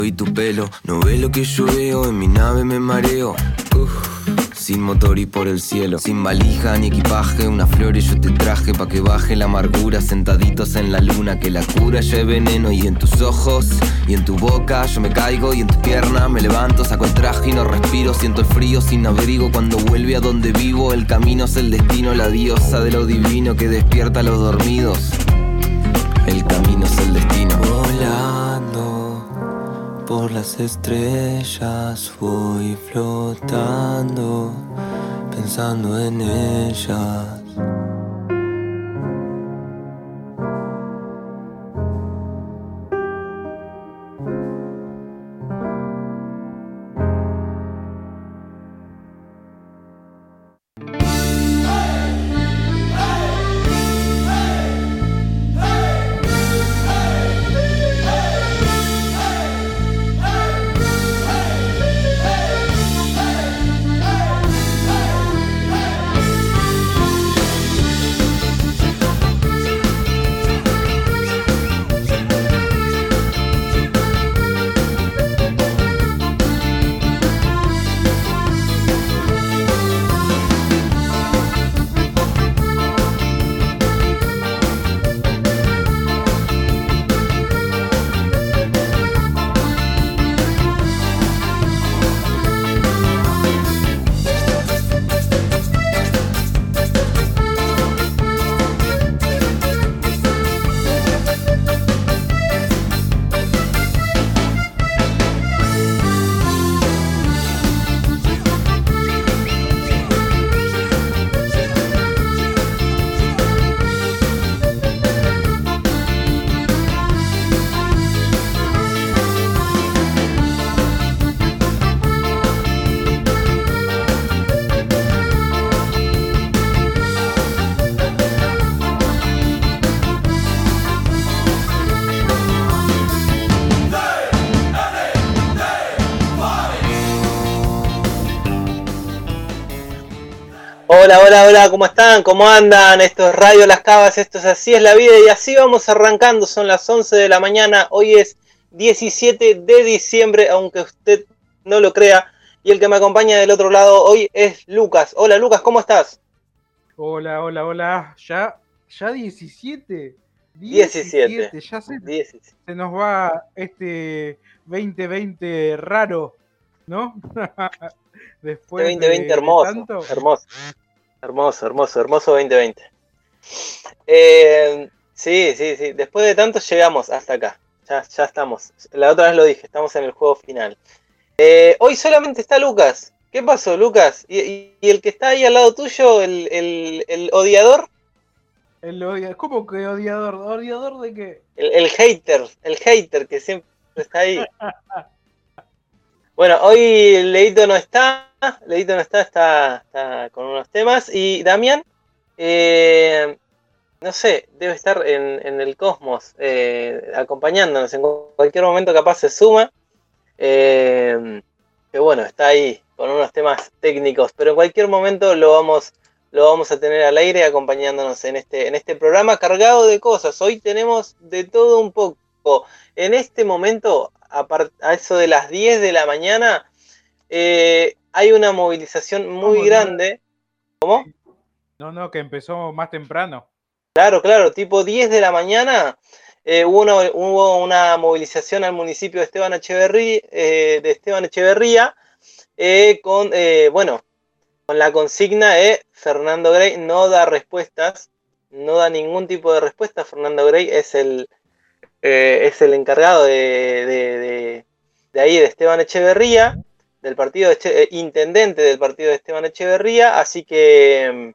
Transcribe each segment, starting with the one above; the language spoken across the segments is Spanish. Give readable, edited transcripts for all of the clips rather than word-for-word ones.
vi tu pelo. No ves lo que yo veo, en mi nave me mareo. Sin motor y por el cielo, sin valija ni equipaje, una flor y yo te traje pa' que baje la amargura. Sentaditos en la luna, que la cura ya es veneno. Y en tus ojos, y en tu boca yo me caigo, y en tu pierna me levanto, saco el traje y no respiro. Siento el frío sin abrigo cuando vuelve a donde vivo. El camino es el destino, la diosa de lo divino que despierta a los dormidos. El camino es el destino. Volando por las estrellas voy flotando, pensando en ellas. Hola, ¿cómo están? ¿Cómo andan? Esto es Radio Las Cavas, esto es Así es la Vida y así vamos arrancando, son las 11 de la mañana, hoy es 17 de diciembre, aunque usted no lo crea, y el que me acompaña del otro lado hoy es Lucas. Hola Lucas, ¿cómo estás? Hola, ya 17, ya se nos va este 2020 raro, ¿no? Después este 2020 de hermoso, tanto... hermoso 2020. Sí, después de tanto llegamos hasta acá, ya estamos, la otra vez lo dije, estamos en el juego final. Hoy solamente está Lucas. ¿Qué pasó, Lucas? ¿Y el que está ahí al lado tuyo, el odiador? ¿Cómo que odiador? ¿Odiador de qué? El hater que siempre está ahí. Bueno, hoy Leito no está, está con unos temas. Y Damián, no sé, debe estar en el cosmos, acompañándonos. En cualquier momento capaz se suma. Que bueno, está ahí con unos temas técnicos, pero en cualquier momento lo vamos a tener al aire acompañándonos en este programa cargado de cosas. Hoy tenemos de todo un poco. En este momento, a eso de las 10 de la mañana, hay una movilización muy grande. ¿Cómo? No, que empezó más temprano. Claro, tipo 10 de la mañana. Hubo una movilización al municipio de Esteban Echeverría, con la consigna de Fernando Grey no da respuestas, no da ningún tipo de respuesta. Fernando Grey es el encargado de ahí de Esteban Echeverría, del partido intendente del partido de Esteban Echeverría, así que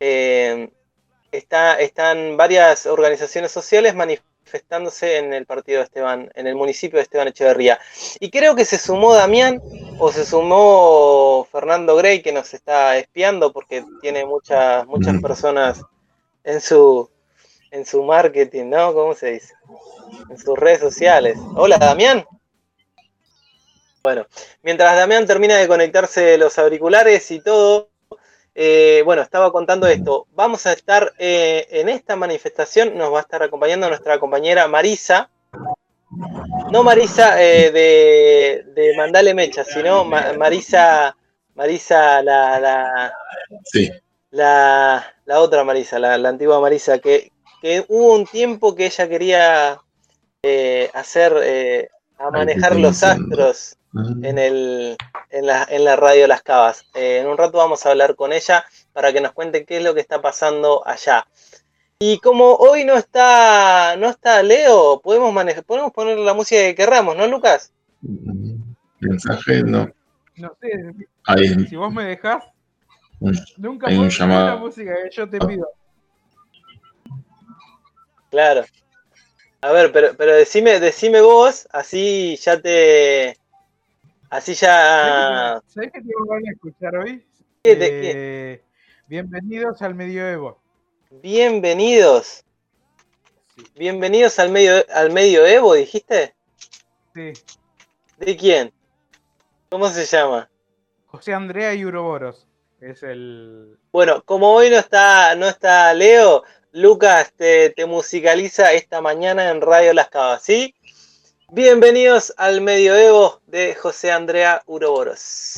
están varias organizaciones sociales manifestándose en el partido de Esteban, en el municipio de Esteban Echeverría. Y creo que se sumó Damián, o se sumó Fernando Grey, que nos está espiando porque tiene muchas personas en su marketing, ¿no? ¿Cómo se dice? En sus redes sociales. Hola, Damián. Bueno, mientras Damián termina de conectarse los auriculares y todo, estaba contando esto. Vamos a estar en esta manifestación, nos va a estar acompañando nuestra compañera Marisa, No Marisa de Mandale Mecha, sino Marisa Sí. la otra Marisa, la antigua Marisa, que hubo un tiempo que ella quería a manejar los astros en la radio Las Cavas. En un rato vamos a hablar con ella para que nos cuente qué es lo que está pasando allá. Y como hoy no está Leo, podemos poner la música que querramos, ¿no, Lucas? Mensaje, no. No sé, Ahí, si vos me dejás, nunca hay un pones la llamado. música que yo te pido. Claro. A ver, pero decime vos, así ya ¿Sabés qué te van a escuchar hoy? Bienvenidos al Medioevo. Bienvenidos. Sí. Bienvenidos al Medioevo, ¿dijiste? Sí. ¿De quién? ¿Cómo se llama? José Andrea y Uroboros. Es el... Bueno, como hoy no está Leo, Lucas te musicaliza esta mañana en Radio Las Cavas, ¿sí? Bienvenidos al Medioevo de José Andrea Uroboros.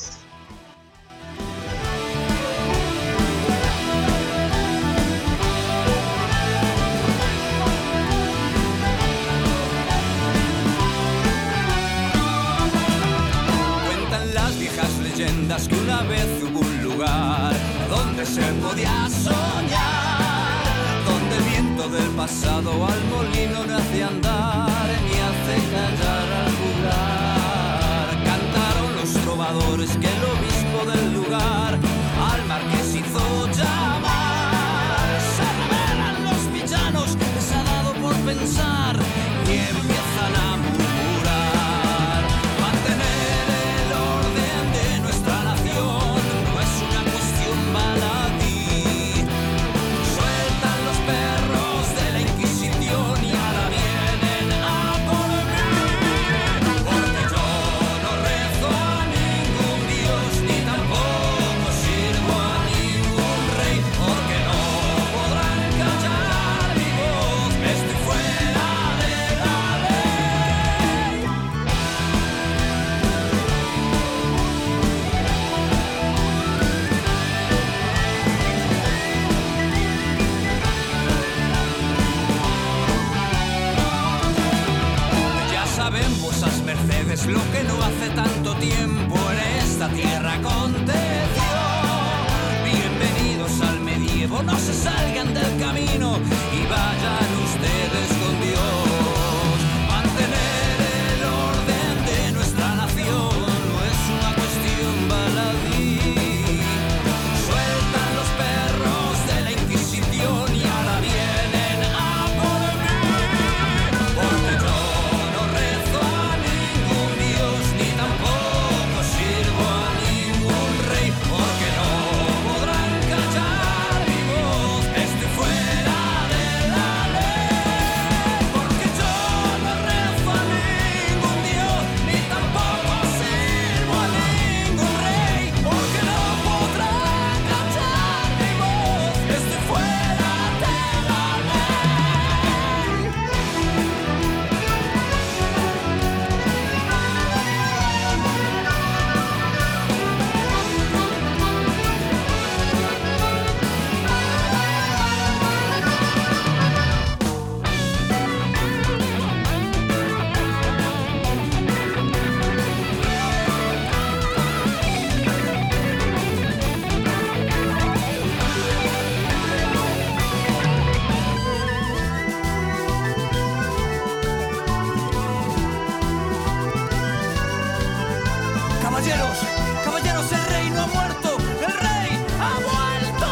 Cuentan las viejas leyendas que una vez hubo un lugar donde se podía soñar, donde el viento del pasado al molino no hace andar ni hace callar al jugar. Cantaron los trovadores que el obispo del lugar al marqués hizo llamar. Se revelan los villanos, les ha dado por pensar y empiezan a murmurar. Mantener el orden de nuestra nación no es una cuestión baladí. Sueltan los perros de la Inquisición y ahora vienen a por mí. Porque yo no rezo a ningún dios ni tampoco sirvo a ningún rey. Porque no podrán callar mi voz, estoy fuera de la ley. Ya saben vuesas mercedes lo que no hace tanto tiempo en esta tierra aconteció. Bienvenidos al medievo, no se salgan del camino y vayan ustedes con Dios. Mantener el orden de nuestra nación no es una cuestión baladí. Sueltan los perros de la Inquisición y ahora vienen a por mí. Porque yo no rezo a ningún dios ni tampoco sirvo a ningún rey. Porque no podrán callar mi voz, estoy fuera de la ley. Porque yo no rezo a ningún dios ni tampoco sirvo a ningún rey. Porque no podrán callar mi voz, estoy fuera de la ley. Caballeros, caballeros, el rey no ha muerto, el rey ha vuelto.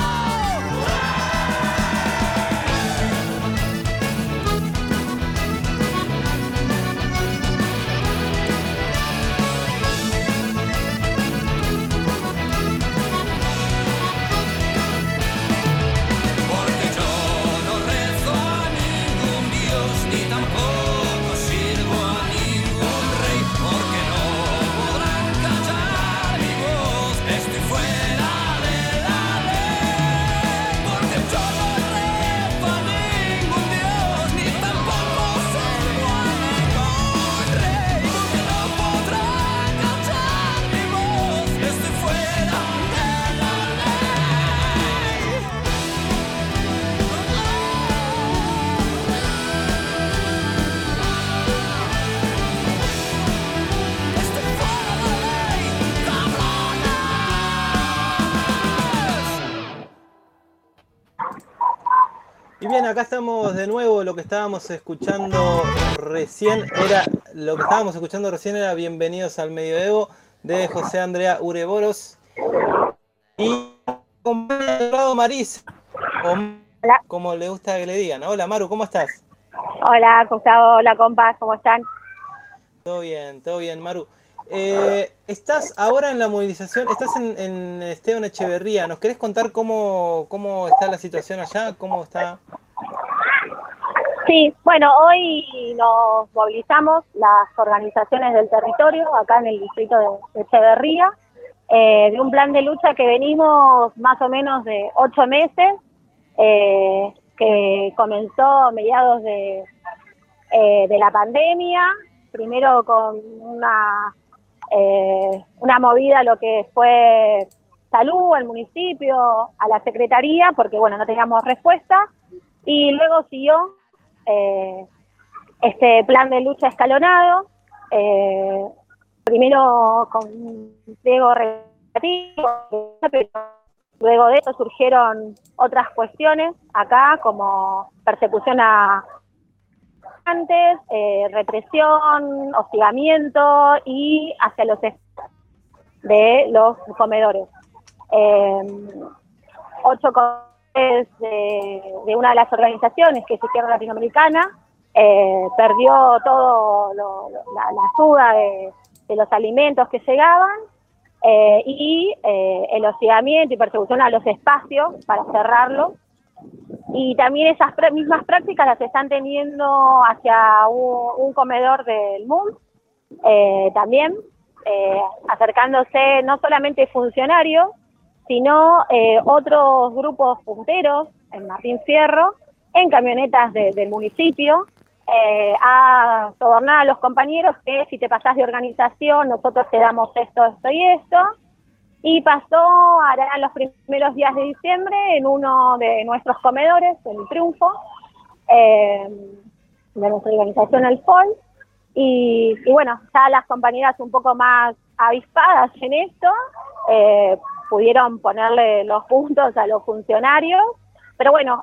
Porque yo no rezo a ningún dios ni tampoco sirvo a ningún rey. Porque no podrán callar mi voz, estoy bien, acá estamos de nuevo. Lo que estábamos escuchando recién era Bienvenidos al Medioevo de José Andrea Ureboros. Y acompaña al lado Marisa, o Hola. como le gusta que le digan. Hola Maru, ¿cómo estás? Hola, Gustavo, hola, compas, ¿cómo están? Todo bien, Maru. Estás ahora en la movilización, estás en Esteban Echeverría. ¿Nos querés contar cómo está la situación allá? ¿Cómo está? Sí, bueno, hoy nos movilizamos las organizaciones del territorio, acá en el distrito de Echeverría, de un plan de lucha que venimos más o menos de 8 meses, que comenzó a mediados de la pandemia, primero con una movida a lo que fue salud, al municipio, a la secretaría, porque bueno, no teníamos respuesta, y luego siguió este plan de lucha escalonado, primero con pliego relativo, pero luego de eso surgieron otras cuestiones acá, como persecución a antes, represión, hostigamiento y hacia los de los comedores. 8 comedores de una de las organizaciones, que es Izquierda Latinoamericana, perdió todo la ayuda de los alimentos que llegaban, y el hostigamiento y persecución a los espacios para cerrarlo. Y también esas mismas prácticas las están teniendo hacia un comedor del MUN, también acercándose no solamente funcionarios, sino otros grupos punteros en Martín Fierro, en camionetas del municipio, a sobornar a los compañeros que si te pasás de organización nosotros te damos esto y esto. Y pasó ahora en los primeros días de diciembre en uno de nuestros comedores, el Triunfo, de nuestra organización El FOL, y bueno, ya las compañeras un poco más avispadas en esto, pudieron ponerle los puntos a los funcionarios, pero bueno,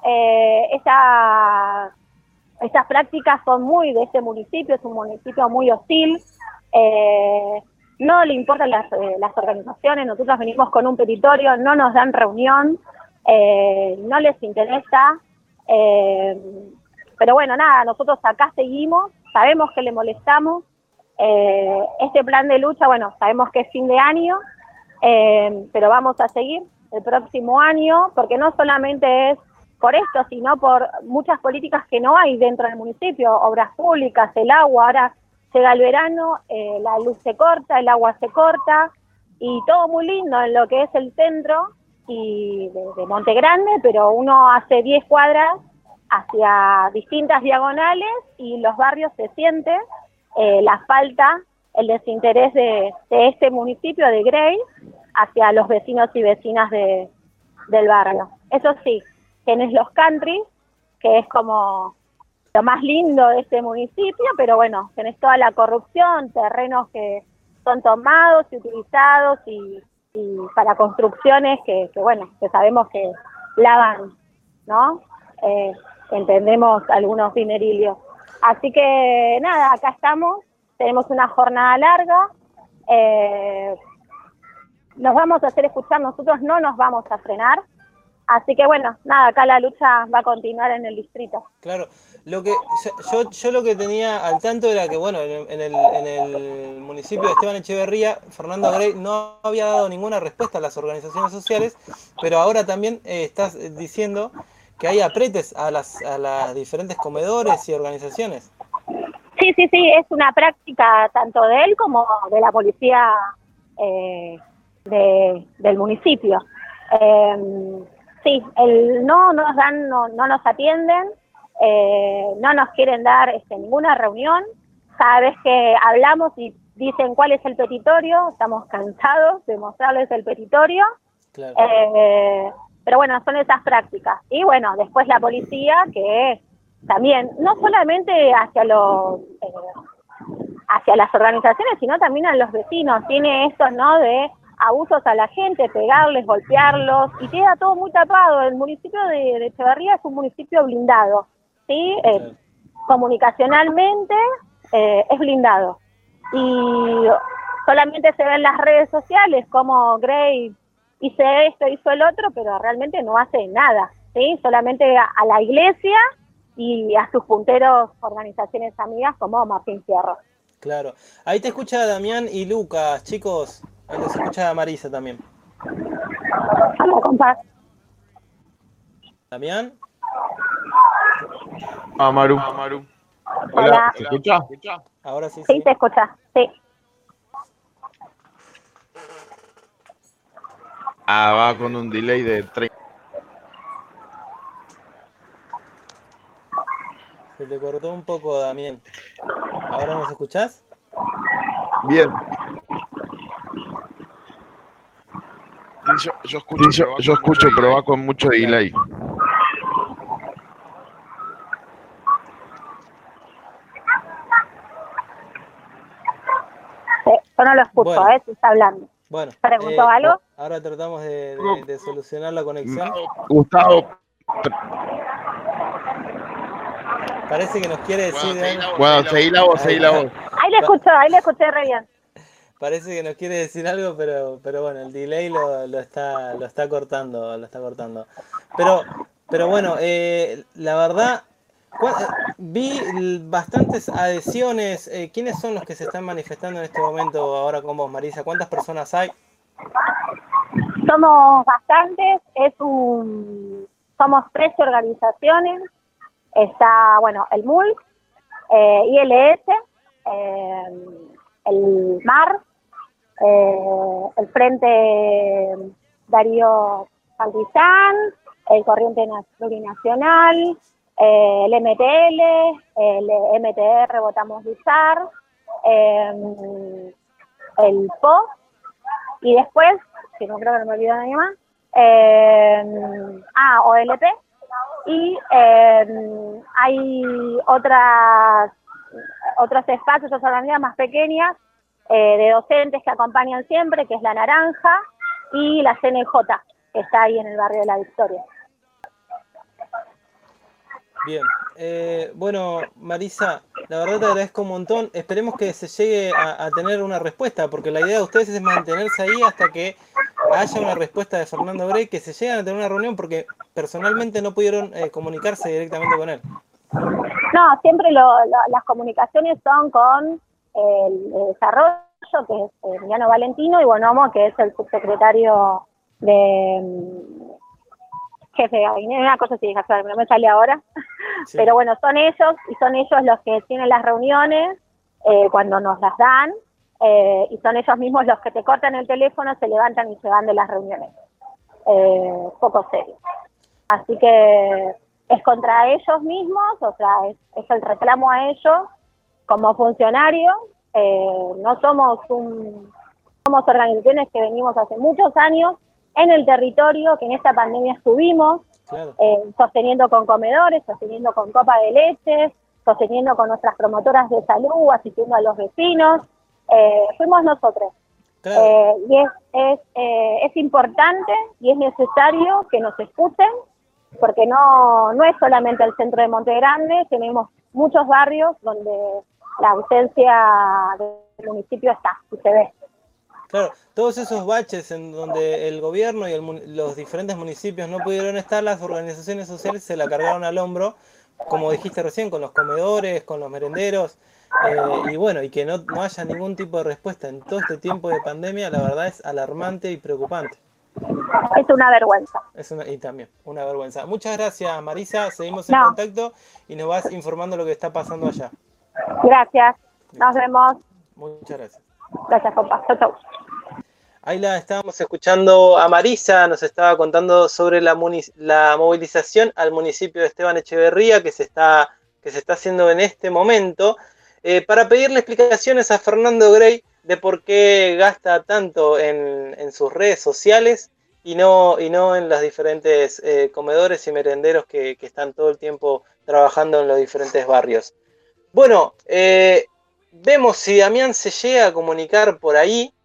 estas prácticas son muy de este municipio, es un municipio muy hostil, no le importan las organizaciones, nosotros venimos con un petitorio, no nos dan reunión, no les interesa, pero bueno, nada, nosotros acá seguimos, sabemos que le molestamos, este plan de lucha, bueno, sabemos que es fin de año, pero vamos a seguir el próximo año, porque no solamente es por esto, sino por muchas políticas que no hay dentro del municipio, obras públicas, el agua, ahora llega el verano, la luz se corta, el agua se corta, y todo muy lindo en lo que es el centro y de Monte Grande, pero uno hace 10 cuadras hacia distintas diagonales y los barrios se siente la falta, el desinterés de este municipio de Grey hacia los vecinos y vecinas del barrio. Eso sí, tenés los country, que es como lo más lindo de este municipio, pero bueno, tenés toda la corrupción, terrenos que son tomados y utilizados y para construcciones que bueno, que sabemos que lavan, ¿no? Entendemos algunos dinerillos. Así que nada, acá estamos, tenemos una jornada larga, nos vamos a hacer escuchar, nosotros no nos vamos a frenar. Así que bueno, nada, acá la lucha va a continuar en el distrito. Claro, lo que yo lo que tenía al tanto era que bueno, en el municipio de Esteban Echeverría, Fernando Grey no había dado ninguna respuesta a las organizaciones sociales, pero ahora también estás diciendo que hay apretes a las diferentes comedores y organizaciones. Sí, es una práctica tanto de él como de la policía del municipio. Sí, no nos atienden, no nos quieren dar ninguna reunión. Cada vez que hablamos y dicen cuál es el petitorio, estamos cansados de mostrarles el petitorio. Claro. Pero bueno, son esas prácticas. Y bueno, después la policía, que también, no solamente hacia las organizaciones, sino también a los vecinos, tiene esto, ¿no?, de abusos a la gente, pegarles, golpearlos, y queda todo muy tapado. El municipio de Echeverría es un municipio blindado, ¿sí? Comunicacionalmente es blindado. Y solamente se ve en las redes sociales como Grey hice esto, hizo el otro, pero realmente no hace nada, ¿sí? Solamente a la iglesia y a sus punteros organizaciones amigas como Martín Fierro. Claro. Ahí te escucha Damián y Lucas, chicos. Ahí los escucha Marisa también. Hola, compa. ¿Damián? Amaru. Hola. ¿Se escucha? Ahora sí, Sí, sí. te escucha, sí. Va con un delay de 30. Se te cortó un poco, Damián. ¿Ahora nos escuchás? Bien. Sí, yo escucho, pero va con mucho delay. Yo no lo escucho, Bueno. si está hablando. Bueno. ¿Preguntó algo? Ahora tratamos de solucionar la conexión. Gustavo, Parece que nos quiere decir algo. bueno, seguí la voz. Ahí le escuché re bien. Parece que nos quiere decir algo, pero bueno, el delay lo está cortando. Pero bueno, la verdad, vi bastantes adhesiones. ¿Quiénes son los que se están manifestando en este momento ahora con vos, Marisa? ¿Cuántas personas hay? Somos bastantes, somos 13 organizaciones. Está, bueno, el MUL, ILS, el MAR, el Frente Darío Santillán, el Corriente Plurinacional, el MTL, el MTR Votamos Villar, el PO, y después, que no creo que no me olvido nadie más, OLP, y hay otros espacios, otras organizaciones más pequeñas, de docentes que acompañan siempre, que es La Naranja, y la CNJ, que está ahí en el barrio de La Victoria. Bien, bueno, Marisa, la verdad te agradezco un montón. Esperemos que se llegue a tener una respuesta, porque la idea de ustedes es mantenerse ahí hasta que haya una respuesta de Fernando Grey, que se lleguen a tener una reunión, porque personalmente no pudieron comunicarse directamente con él. No, siempre las comunicaciones son con el desarrollo, que es Emiliano Valentino, y Bonomo, que es el subsecretario de jefe de gabinete, una cosa así, no me sale ahora, sí. Pero bueno, son ellos los que tienen las reuniones cuando nos las dan, y son ellos mismos los que te cortan el teléfono, se levantan y se van de las reuniones. Poco serio. Así que es contra ellos mismos, o sea, es el reclamo a ellos como funcionarios. No somos somos organizaciones que venimos hace muchos años en el territorio, que en esta pandemia estuvimos, claro. Sosteniendo con comedores, sosteniendo con copa de leche, sosteniendo con nuestras promotoras de salud, asistiendo a los vecinos. Fuimos nosotros. Claro. Y es importante y es necesario que nos escuchen, porque no es solamente el centro de Monte Grande, tenemos muchos barrios donde la ausencia del municipio está y se ve. Claro, todos esos baches en donde el gobierno y los diferentes municipios no pudieron estar, las organizaciones sociales se la cargaron al hombro, como dijiste recién, con los comedores, con los merenderos, y bueno, y que no haya ningún tipo de respuesta en todo este tiempo de pandemia, la verdad es alarmante y preocupante. Es una vergüenza. Y también, una vergüenza. Muchas gracias, Marisa, seguimos en contacto y nos vas informando lo que está pasando allá. Gracias, nos vemos. Muchas gracias. Gracias, compa. Chau, chau. Ahí la estábamos escuchando a Marisa, nos estaba contando sobre la movilización al municipio de Esteban Echeverría que se está haciendo en este momento, para pedirle explicaciones a Fernando Grey de por qué gasta tanto en sus redes sociales y no en los diferentes comedores y merenderos que están todo el tiempo trabajando en los diferentes barrios. Bueno, vemos si Damián se llega a comunicar por ahí.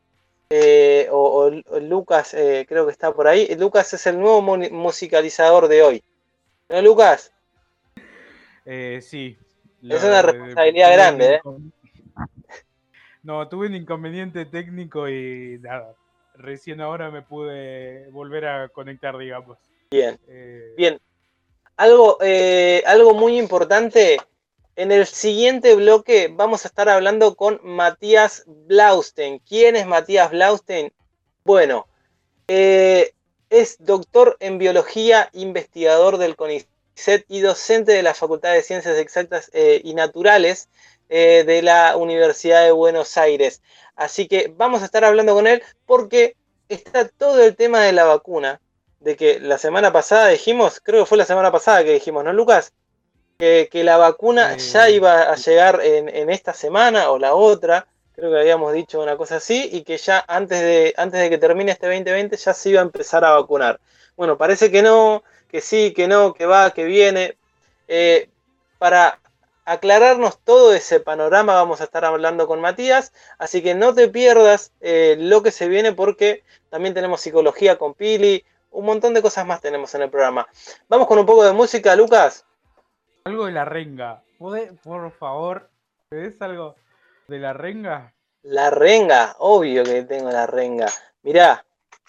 o Lucas, creo que está por ahí. Lucas es el nuevo musicalizador de hoy. ¿No, Lucas? Sí. Es una responsabilidad grande, No, tuve un inconveniente técnico y nada. Recién ahora me pude volver a conectar, digamos. Bien. Bien. Algo muy importante. En el siguiente bloque vamos a estar hablando con Matías Blaustein. ¿Quién es Matías Blaustein? Bueno, es doctor en biología, investigador del CONICET y docente de la Facultad de Ciencias Exactas y Naturales de la Universidad de Buenos Aires. Así que vamos a estar hablando con él porque está todo el tema de la vacuna, de que la semana pasada dijimos, creo que fue la semana pasada que dijimos, ¿no, Lucas? Que la vacuna ya iba a llegar en esta semana o la otra, creo que habíamos dicho una cosa así, y que ya antes de que termine este 2020 ya se iba a empezar a vacunar. Bueno, parece que no, que sí, que no, que va, que viene. Para aclararnos todo ese panorama vamos a estar hablando con Matías, así que no te pierdas lo que se viene porque también tenemos psicología con Pili, un montón de cosas más tenemos en el programa. Vamos con un poco de música, Lucas. Algo de la renga. ¿Podés, por favor, ¿ves algo de la renga? La renga, obvio que tengo la renga. Mirá.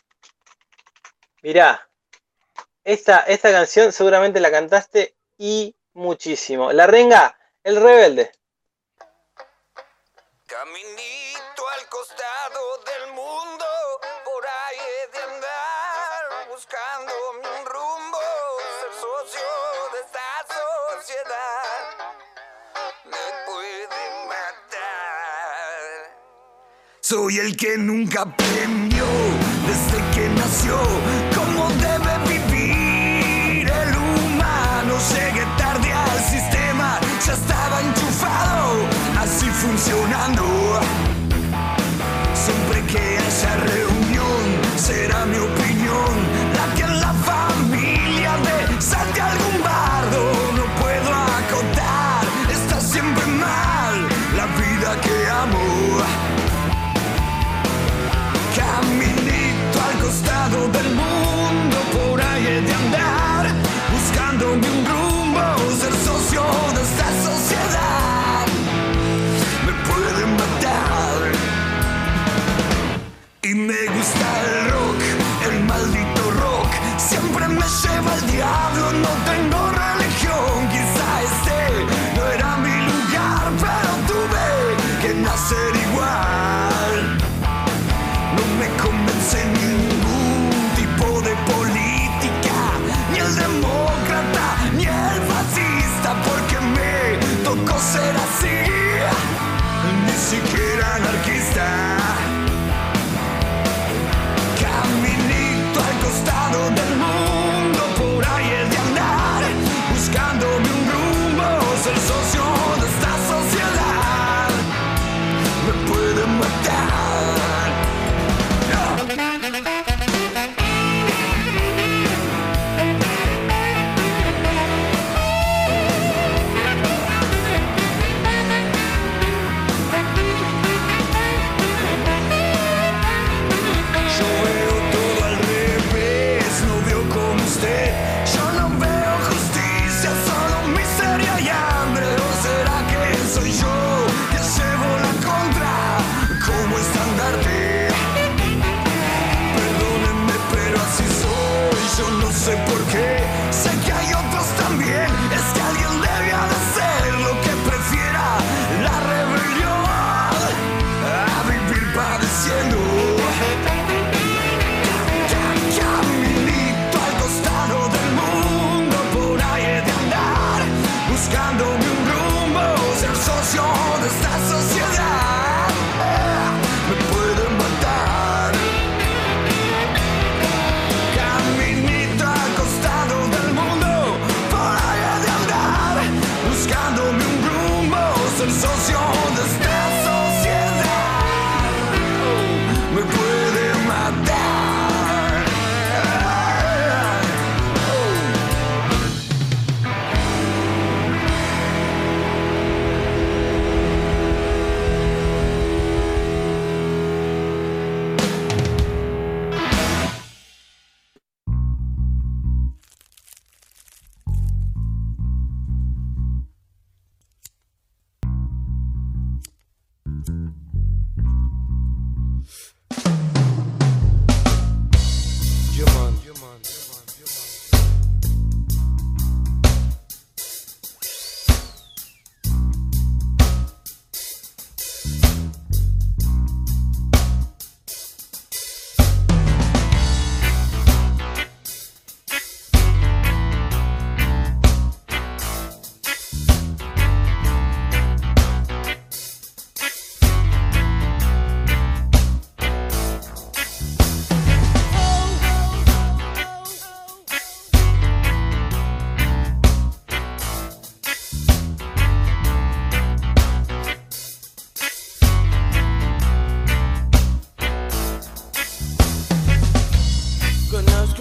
Esta canción seguramente la cantaste y muchísimo. La renga, El Rebelde. Caminito al costado del mundo, por ahí he de andar, buscando un rumbo, ser socio de esta sociedad, me puede matar. Soy el que nunca aprendió, desde que nació, cómo debe vivir el humano. Llegué tarde al sistema, ya estaba enchufado, así funcionando. Siempre que haya reunión, será mi opinión la que en la familia de salte algún bardo. No puedo acotar, está siempre mal la vida que amo. Caminito al costado del mundo, por ahí he de andar, buscándome un rumbo, ser socio de esta sociedad, me pueden matar. Y me gusta el rock, el maldito rock, siempre me lleva al diablo, no tengo religión. Quizá este no era mi lugar, pero tuve que nacer igual. No me convence ningún tipo de política, ni el demócrata, ni el fascista, porque me tocó ser así, ni siquiera anarquista. Caminito al costado del mundo, por ahí he de andar, buscándome un rumbo, ser socio de esta sociedad, me pueden matar.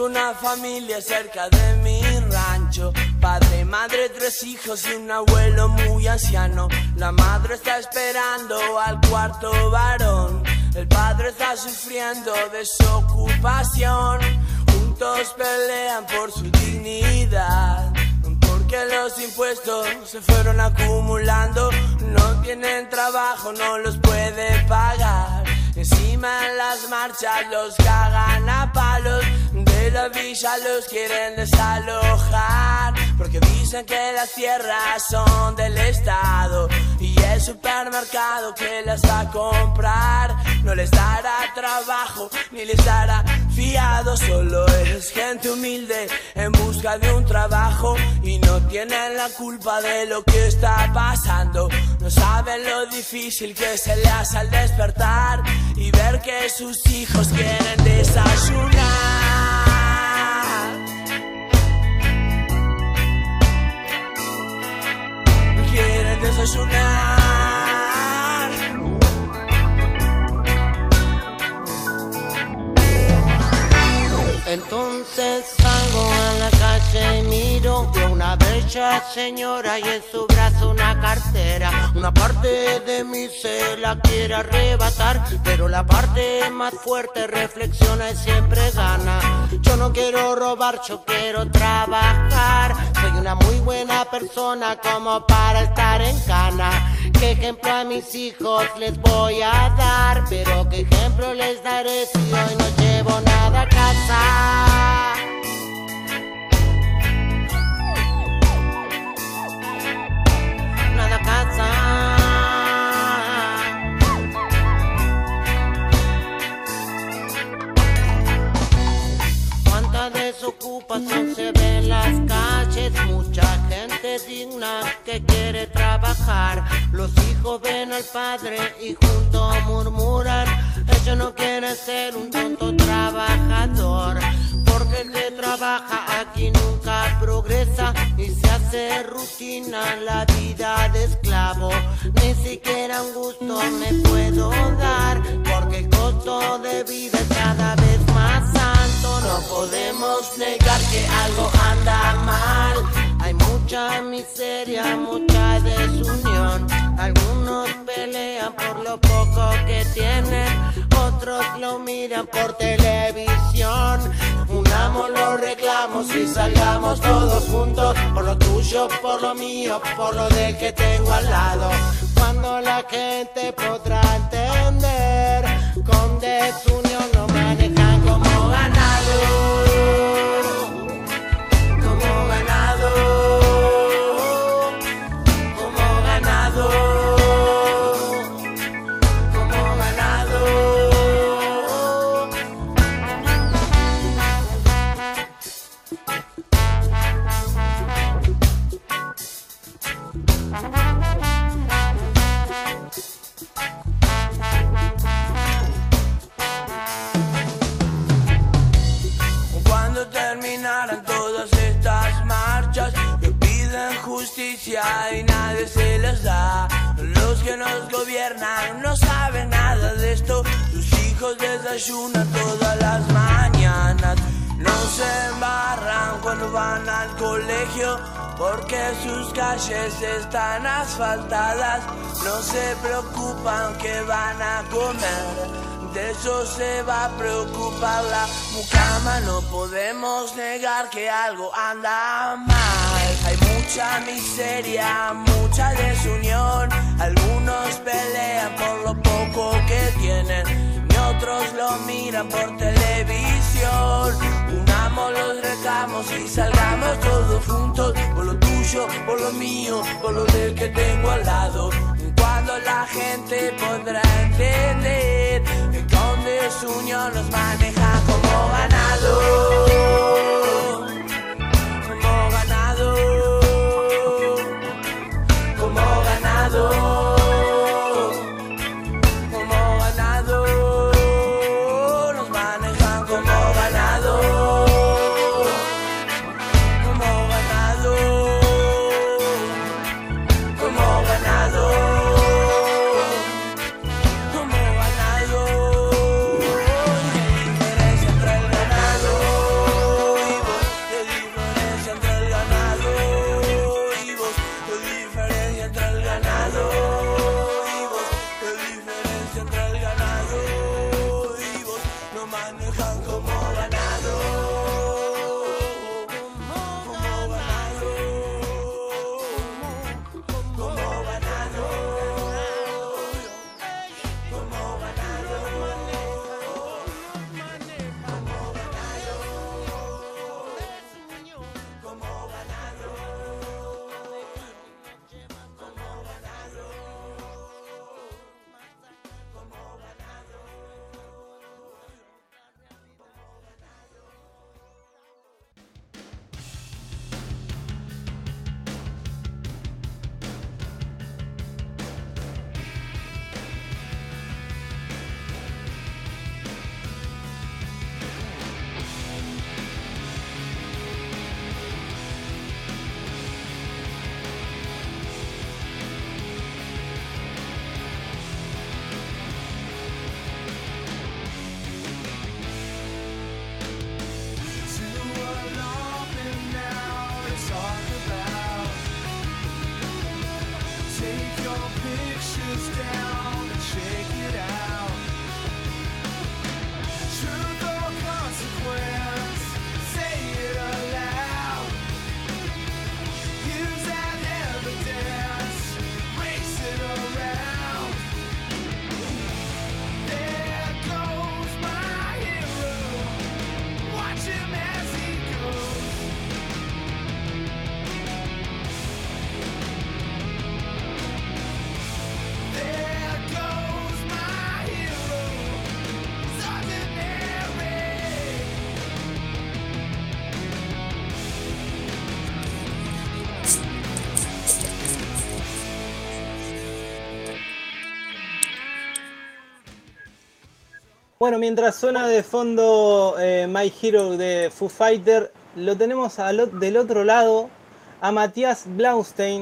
una familia cerca de mi rancho. Padre, madre, 3 hijos y un abuelo muy anciano. La madre está esperando al cuarto varón. El padre está sufriendo desocupación. Juntos pelean por su dignidad, porque los impuestos se fueron acumulando. No tienen trabajo, no los puede pagar. Encima en las marchas los cagan a palos. De la villa los quieren desalojar, porque dicen que las tierras son del Estado y el supermercado que las va a comprar no les dará trabajo ni les dará fiado. Solo es gente humilde en busca de un trabajo y no tienen la culpa de lo que está pasando. No saben lo difícil que se le hace al despertar y ver que sus hijos quieren desayunar. Quieren desayunar. Entonces salgo a la calle y miro de una bella señora y en su brazo una cartera. Una parte de mí se la quiere arrebatar, pero la parte más fuerte reflexiona y siempre gana. Yo no quiero robar, yo quiero trabajar. Soy una muy buena persona como para estar en cana. ¿Qué ejemplo a mis hijos les voy a dar? Pero ¿qué ejemplo les daré si hoy no llevo nada a casa? Nada a casa. Cuánta desocupación se ve en las calles, mucha gente digna que quiere trabajar. Los hijos ven al padre y juntos murmuran: ellos no quieren ser un tonto trabajador, porque el que trabaja aquí nunca progresa y se hace rutina la vida de esclavo. Ni siquiera un gusto me puedo dar, porque el costo de vida es cada vez más alto. No podemos negar que algo anda mal. Hay mucha miseria, mucha desunión. Algunos pelean por lo poco que tienen, otros lo miran por televisión. Unamos los reclamos y salgamos todos juntos, por lo tuyo, por lo mío, por lo del que tengo al lado. Cuando la gente podrá entender, con desunión nos manejan como ganado. Como ganado. Como ganado. Como ganado. Cuando terminaran todas estas marchas que piden justicia y nadie se las da, los que nos gobiernan no saben nada de esto. Sus hijos desayunan todas las mañanas, no se embarran cuando van al colegio, porque sus calles están asfaltadas. No se preocupan que van a comer, de eso se va a preocupar la mucama. No podemos negar que algo anda mal. Hay mucha miseria, mucha desunión. Algunos pelean por lo poco que tienen y otros lo miran por televisión. Unamos los reclamos y salgamos todos juntos, por lo tuyo, por lo mío, por lo del que tengo al lado. Cuando la gente podrá entender que con desunión nos maneja como ganado. Como ganado. Como ganado. Como ganado. Nos manejan como ganado. Como ganado. Como ganado. Como ganado. manejan como ganado. Bueno, mientras suena de fondo My Hero de Foo Fighter, lo tenemos del otro lado a Matías Blaustein,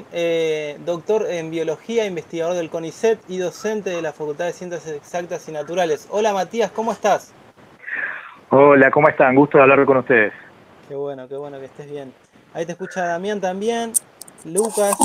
doctor en biología, investigador del CONICET y docente de la Facultad de Ciencias Exactas y Naturales. Hola Matías, ¿cómo estás? Hola, ¿cómo están? Gusto de hablar con ustedes. Qué bueno que estés bien. Ahí te escucha Damián también, Lucas.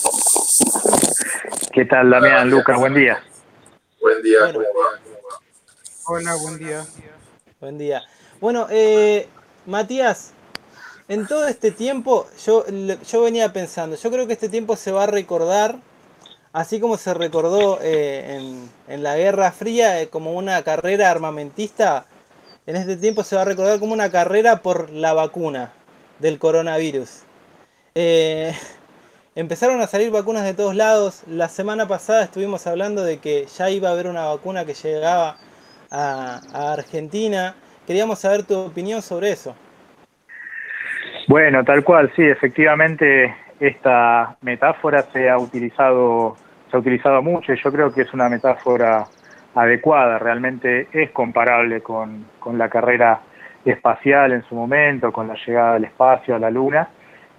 ¿Qué tal, Damián? Lucas, buen día. Buen día, Bueno. ¿cómo va? Hola, buen día. Buen día. Bueno, Matías, en todo este tiempo yo venía pensando, yo creo que este tiempo se va a recordar, así como se recordó en la Guerra Fría como una carrera armamentista, en este tiempo se va a recordar como una carrera por la vacuna del coronavirus. Empezaron a salir vacunas de todos lados. La semana pasada estuvimos hablando de que ya iba a haber una vacuna que llegaba a Argentina. Queríamos saber tu opinión sobre eso. Bueno, tal cual, sí, efectivamente esta metáfora se ha utilizado mucho y yo creo que es una metáfora adecuada, realmente es comparable con la carrera espacial en su momento, con la llegada del espacio a la Luna.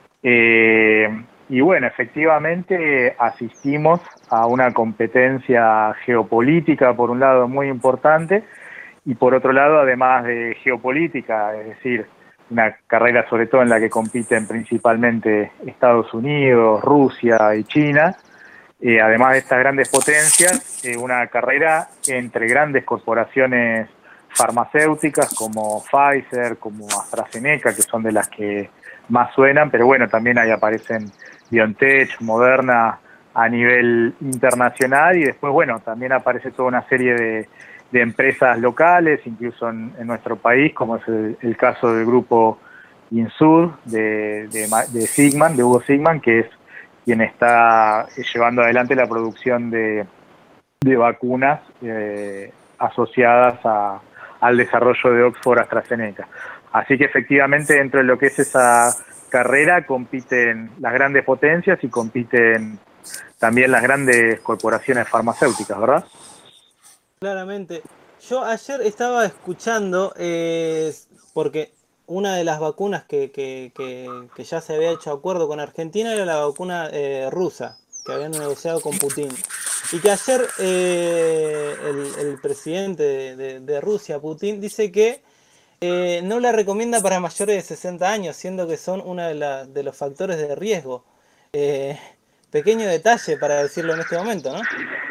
Y bueno, efectivamente asistimos a una competencia geopolítica, por un lado, muy importante, y por otro lado, además de geopolítica, es decir, una carrera sobre todo en la que compiten principalmente Estados Unidos, Rusia y China, además de estas grandes potencias, una carrera entre grandes corporaciones farmacéuticas como Pfizer, como AstraZeneca, que son de las que más suenan, pero bueno, también ahí aparecen BioNTech, Moderna a nivel internacional, y después, bueno, también aparece toda una serie de empresas locales, incluso en nuestro país, como es el caso del grupo Insud, de Sigman, de Hugo Sigman, que es quien está llevando adelante la producción de vacunas asociadas al desarrollo de Oxford AstraZeneca. Así que efectivamente dentro de lo que es esa carrera compiten las grandes potencias y compiten también las grandes corporaciones farmacéuticas, ¿verdad? Claramente. Yo ayer estaba escuchando, porque una de las vacunas que ya se había hecho acuerdo con Argentina era la vacuna rusa, que habían negociado con Putin. Y que ayer el presidente de Rusia, Putin, dice que no la recomienda para mayores de 60 años, siendo que son uno de los factores de riesgo. Pequeño detalle para decirlo en este momento, ¿no?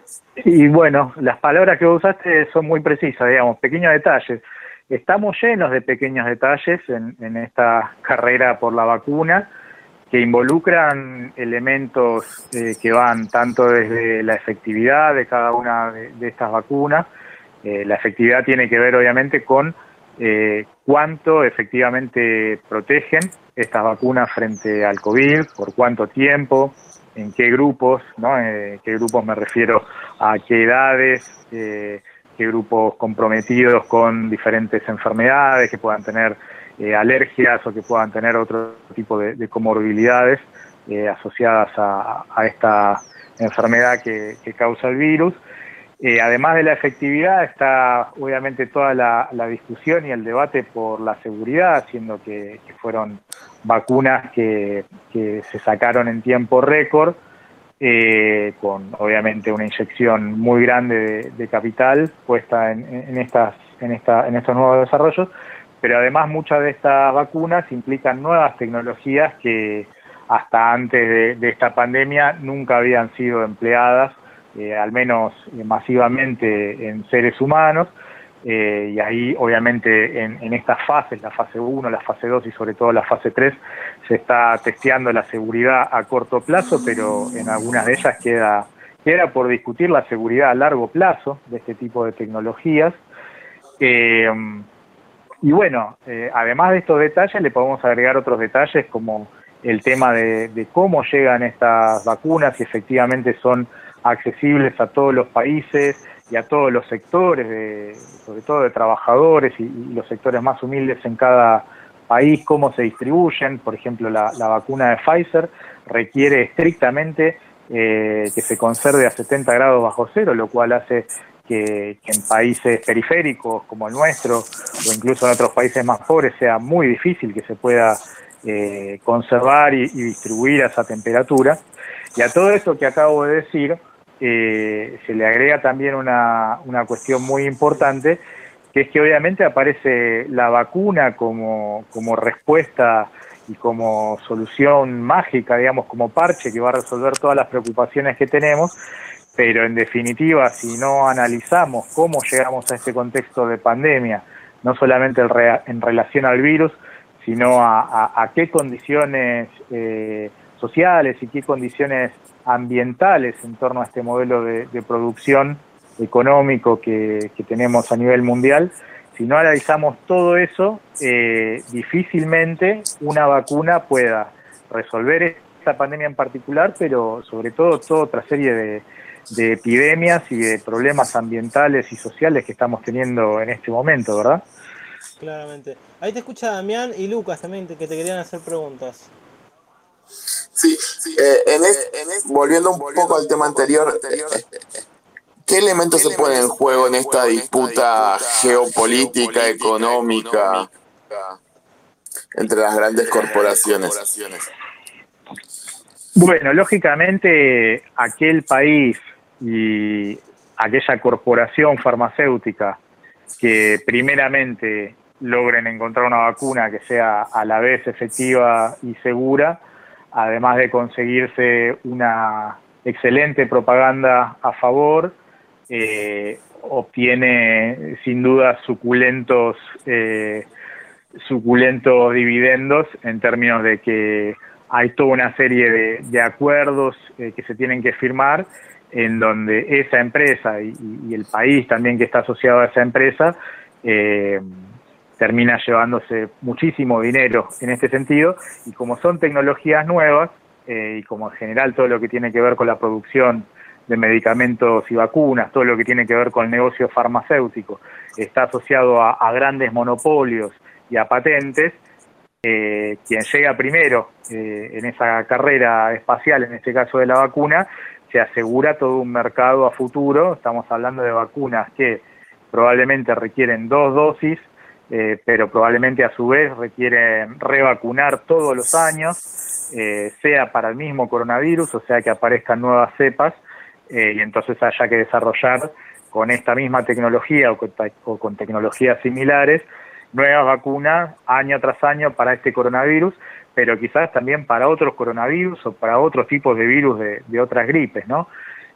Y bueno, las palabras que vos usaste son muy precisas, digamos, pequeños detalles. Estamos llenos de pequeños detalles en esta carrera por la vacuna que involucran elementos que van tanto desde la efectividad de cada una de estas vacunas. La efectividad tiene que ver obviamente con cuánto efectivamente protegen estas vacunas frente al COVID, por cuánto tiempo, en qué grupos, ¿no? ¿Qué grupos me refiero? A qué edades, qué grupos comprometidos con diferentes enfermedades, que puedan tener alergias o que puedan tener otro tipo de comorbilidades asociadas a esta enfermedad que causa el virus. Además de la efectividad está obviamente toda la discusión y el debate por la seguridad, siendo que fueron vacunas que se sacaron en tiempo récord, con obviamente una inyección muy grande de capital puesta en estos nuevos desarrollos, pero además muchas de estas vacunas implican nuevas tecnologías que hasta antes de esta pandemia nunca habían sido empleadas, al menos masivamente en seres humanos, y ahí obviamente en estas fases, la fase 1, la fase 2 y sobre todo la fase 3, se está testeando la seguridad a corto plazo, pero en algunas de ellas queda por discutir la seguridad a largo plazo de este tipo de tecnologías. Y bueno, además de estos detalles le podemos agregar otros detalles como el tema de cómo llegan estas vacunas, si efectivamente son accesibles a todos los países y a todos los sectores, sobre todo de trabajadores y los sectores más humildes en cada país, cómo se distribuyen. Por ejemplo, la vacuna de Pfizer requiere estrictamente que se conserve a 70 grados bajo cero, lo cual hace que en países periféricos como el nuestro o incluso en otros países más pobres sea muy difícil que se pueda conservar y distribuir a esa temperatura. Y a todo eso que acabo de decir, se le agrega también una cuestión muy importante, que es que obviamente aparece la vacuna como respuesta y como solución mágica, digamos, como parche que va a resolver todas las preocupaciones que tenemos, pero en definitiva, si no analizamos cómo llegamos a este contexto de pandemia, no solamente en relación al virus, sino a qué condiciones sociales y qué condiciones ambientales en torno a este modelo de producción económico que tenemos a nivel mundial. Si no analizamos todo eso, difícilmente una vacuna pueda resolver esta pandemia en particular, pero sobre todo toda otra serie de epidemias y de problemas ambientales y sociales que estamos teniendo en este momento, ¿verdad? Claramente. Ahí te escucha Damián y Lucas también, que te querían hacer preguntas. Sí, volviendo un poco al tema anterior, ¿qué elementos se ponen en juego en esta disputa geopolítica, económica entre las grandes corporaciones? Bueno, lógicamente aquel país y aquella corporación farmacéutica que primeramente logren encontrar una vacuna que sea a la vez efectiva y segura, además de conseguirse una excelente propaganda a favor, obtiene sin duda suculentos dividendos en términos de que hay toda una serie de acuerdos que se tienen que firmar en donde esa empresa y el país también que está asociado a esa empresa termina llevándose muchísimo dinero en este sentido, y como son tecnologías nuevas y como en general todo lo que tiene que ver con la producción de medicamentos y vacunas, todo lo que tiene que ver con el negocio farmacéutico está asociado a grandes monopolios y a patentes, quien llega primero en esa carrera espacial, en este caso de la vacuna, se asegura todo un mercado a futuro. Estamos hablando de vacunas que probablemente requieren 2 dosis, pero probablemente a su vez requieren revacunar todos los años, sea para el mismo coronavirus, o sea que aparezcan nuevas cepas, y entonces haya que desarrollar con esta misma tecnología o con tecnologías similares nuevas vacunas año tras año para este coronavirus, pero quizás también para otros coronavirus o para otros tipos de virus de otras gripes, ¿no?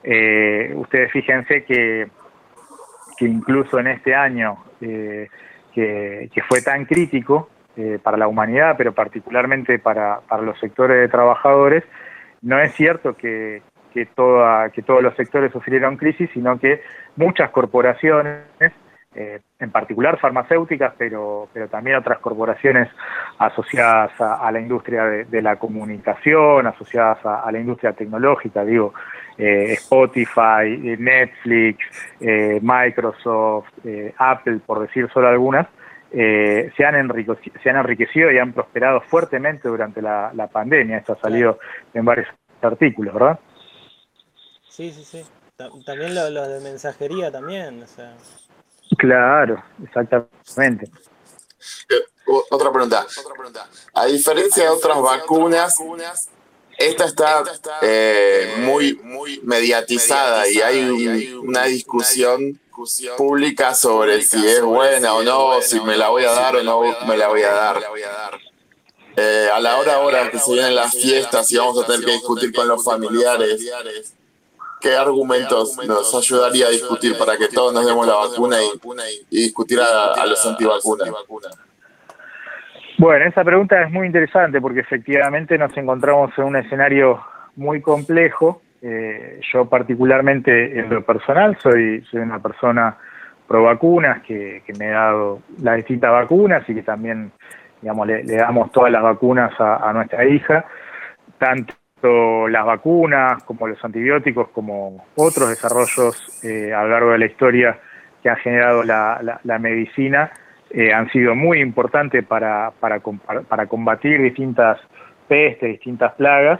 Ustedes fíjense que incluso en este año que fue tan crítico para la humanidad, pero particularmente para los sectores de trabajadores, no es cierto que todos los sectores sufrieron crisis, sino que muchas corporaciones, en particular farmacéuticas, pero también otras corporaciones asociadas a la industria de la comunicación, asociadas a la industria tecnológica, Spotify, Netflix, Microsoft, Apple, por decir solo algunas, se han enriquecido y han prosperado fuertemente durante la pandemia. Esto ha salido en varios artículos, ¿verdad? Sí. También lo de mensajería también, o sea. Claro, exactamente. Otra pregunta. A diferencia de otras vacunas, esta está muy mediatizada y hay una discusión pública sobre si es buena o no, si me la voy a dar o no me la voy a dar. A la hora ahora que se vienen las fiestas y vamos a tener que discutir con los familiares, ¿qué argumentos nos ayudaría a discutir para que todos nos demos la vacuna y discutir a los antivacunas? Bueno, esa pregunta es muy interesante porque efectivamente nos encontramos en un escenario muy complejo. Yo particularmente en lo personal soy una persona pro vacunas que me he dado las distintas vacunas y que también, digamos, le damos todas las vacunas a nuestra hija, tanto las vacunas como los antibióticos como otros desarrollos a lo largo de la historia que ha generado la medicina han sido muy importantes para combatir distintas pestes, distintas plagas,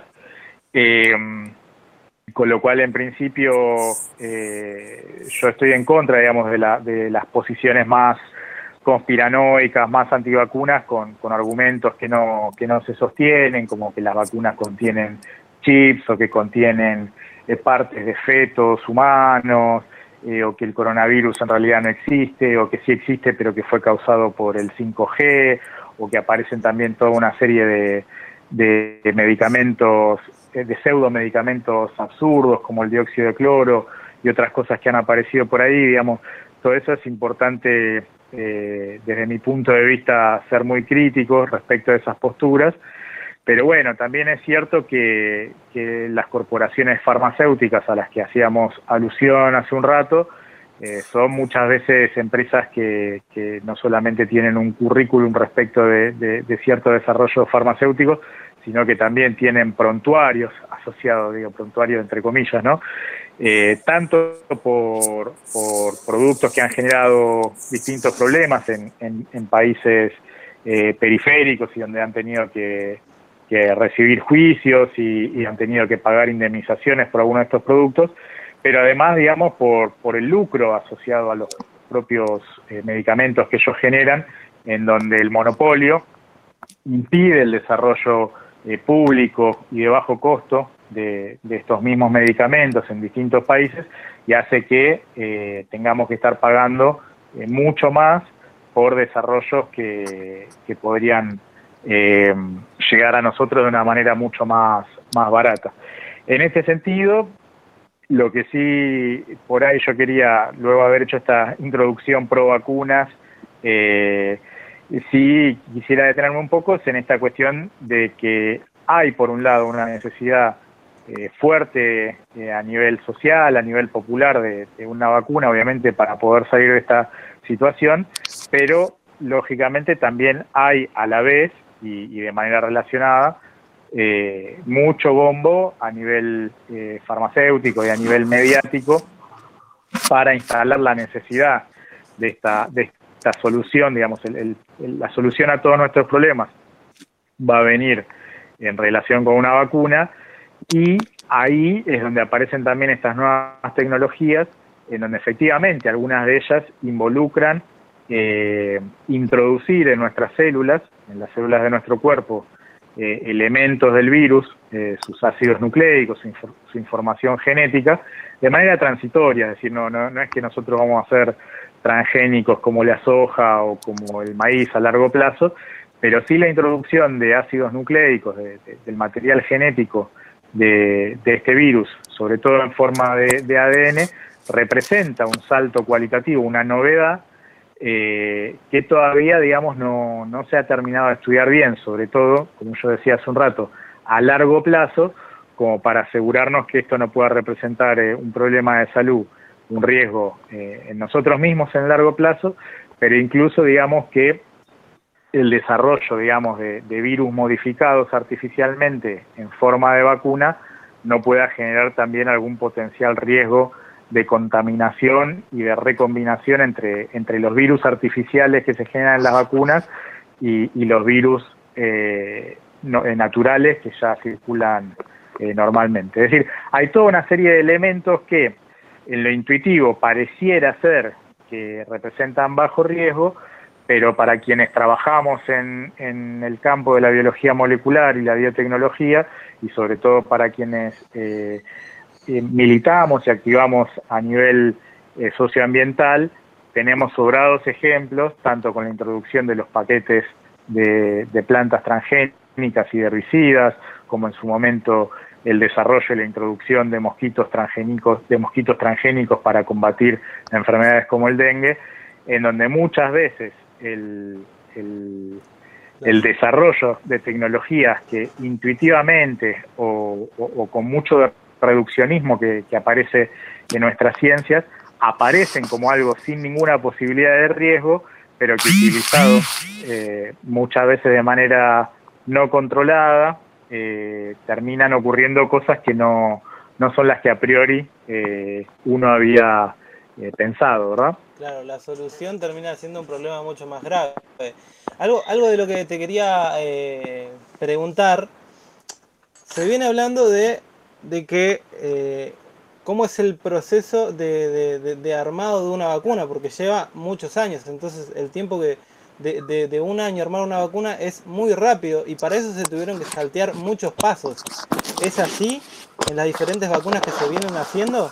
con lo cual en principio yo estoy en contra, digamos, de las posiciones más conspiranoicas, más antivacunas, con argumentos que no se sostienen, como que las vacunas contienen chips o que contienen partes de fetos humanos, o que el coronavirus en realidad no existe, o que sí existe pero que fue causado por el 5G, o que aparecen también toda una serie de medicamentos, de pseudomedicamentos absurdos como el dióxido de cloro y otras cosas que han aparecido por ahí, digamos. Todo eso es importante desde mi punto de vista ser muy críticos respecto a esas posturas, pero bueno, también es cierto que las corporaciones farmacéuticas a las que hacíamos alusión hace un rato son muchas veces empresas que no solamente tienen un currículum respecto de cierto desarrollo farmacéutico, sino que también tienen prontuarios asociados, digo prontuarios entre comillas, ¿no? Tanto por productos que han generado distintos problemas en países periféricos y donde han tenido que recibir juicios y han tenido que pagar indemnizaciones por algunos de estos productos, pero además, digamos, por el lucro asociado a los propios medicamentos que ellos generan, en donde el monopolio impide el desarrollo público y de bajo costo de estos mismos medicamentos en distintos países y hace que tengamos que estar pagando mucho más por desarrollos que podrían llegar a nosotros de una manera mucho más barata. En este sentido, lo que sí, por ahí yo quería, luego de haber hecho esta introducción pro vacunas, sí quisiera detenerme un poco en esta cuestión de que hay, por un lado, una necesidad fuerte a nivel social, a nivel popular de una vacuna, obviamente, para poder salir de esta situación, pero lógicamente también hay a la vez y de manera relacionada mucho bombo a nivel farmacéutico y a nivel mediático para instalar la necesidad de esta solución, digamos, la solución a todos nuestros problemas va a venir en relación con una vacuna, y ahí es donde aparecen también estas nuevas tecnologías, en donde efectivamente algunas de ellas involucran introducir en nuestras células, en las células de nuestro cuerpo, elementos del virus, sus ácidos nucleicos, su información genética, de manera transitoria, es decir, no es que nosotros vamos a ser transgénicos como la soja o como el maíz a largo plazo, pero sí la introducción de ácidos nucleicos, del material genético de este virus, sobre todo en forma de ADN, representa un salto cualitativo, una novedad que todavía, digamos, no se ha terminado de estudiar bien, sobre todo, como yo decía hace un rato, a largo plazo, como para asegurarnos que esto no pueda representar un problema de salud, un riesgo en nosotros mismos en largo plazo, pero incluso, digamos, que el desarrollo, digamos, de virus modificados artificialmente en forma de vacuna no pueda generar también algún potencial riesgo de contaminación y de recombinación entre los virus artificiales que se generan en las vacunas y los virus naturales que ya circulan normalmente. Es decir, hay toda una serie de elementos que en lo intuitivo pareciera ser que representan bajo riesgo, pero para quienes trabajamos en el campo de la biología molecular y la biotecnología, y sobre todo para quienes militamos y activamos a nivel socioambiental, tenemos sobrados ejemplos, tanto con la introducción de los paquetes de plantas transgénicas y de herbicidas, como en su momento el desarrollo y la introducción de mosquitos transgénicos para combatir enfermedades como el dengue, en donde muchas veces el desarrollo de tecnologías que intuitivamente o con mucho reduccionismo que aparece en nuestras ciencias, aparecen como algo sin ninguna posibilidad de riesgo, pero que utilizados muchas veces de manera no controlada, terminan ocurriendo cosas que no son las que a priori uno había pensado, ¿verdad? Claro, la solución termina siendo un problema mucho más grave. Algo de lo que te quería preguntar, se viene hablando de que cómo es el proceso de armado de una vacuna, porque lleva muchos años, entonces el tiempo que de un año armar una vacuna es muy rápido y para eso se tuvieron que saltear muchos pasos. ¿Es así en las diferentes vacunas que se vienen haciendo?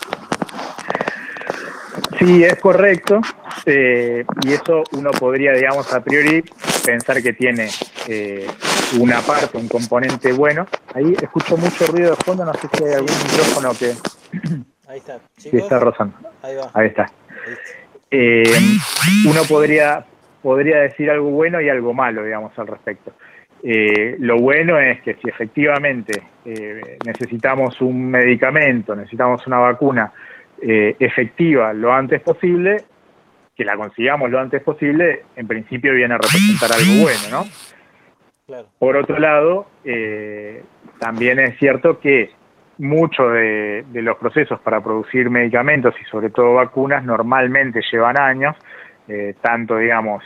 Sí, es correcto, y eso uno podría, digamos, a priori pensar que tiene una parte, un componente bueno. Ahí escucho mucho ruido de fondo, no sé si hay algún micrófono que Ahí está, chicos. Que está rozando. Ahí va. Ahí está. Uno podría decir algo bueno y algo malo, digamos, al respecto. Lo bueno es que si efectivamente necesitamos un medicamento, necesitamos una vacuna efectiva lo antes posible, que la consigamos lo antes posible, en principio viene a representar algo bueno, ¿no? Claro. Por otro lado, también es cierto que muchos de los procesos para producir medicamentos y sobre todo vacunas normalmente llevan años, tanto, digamos,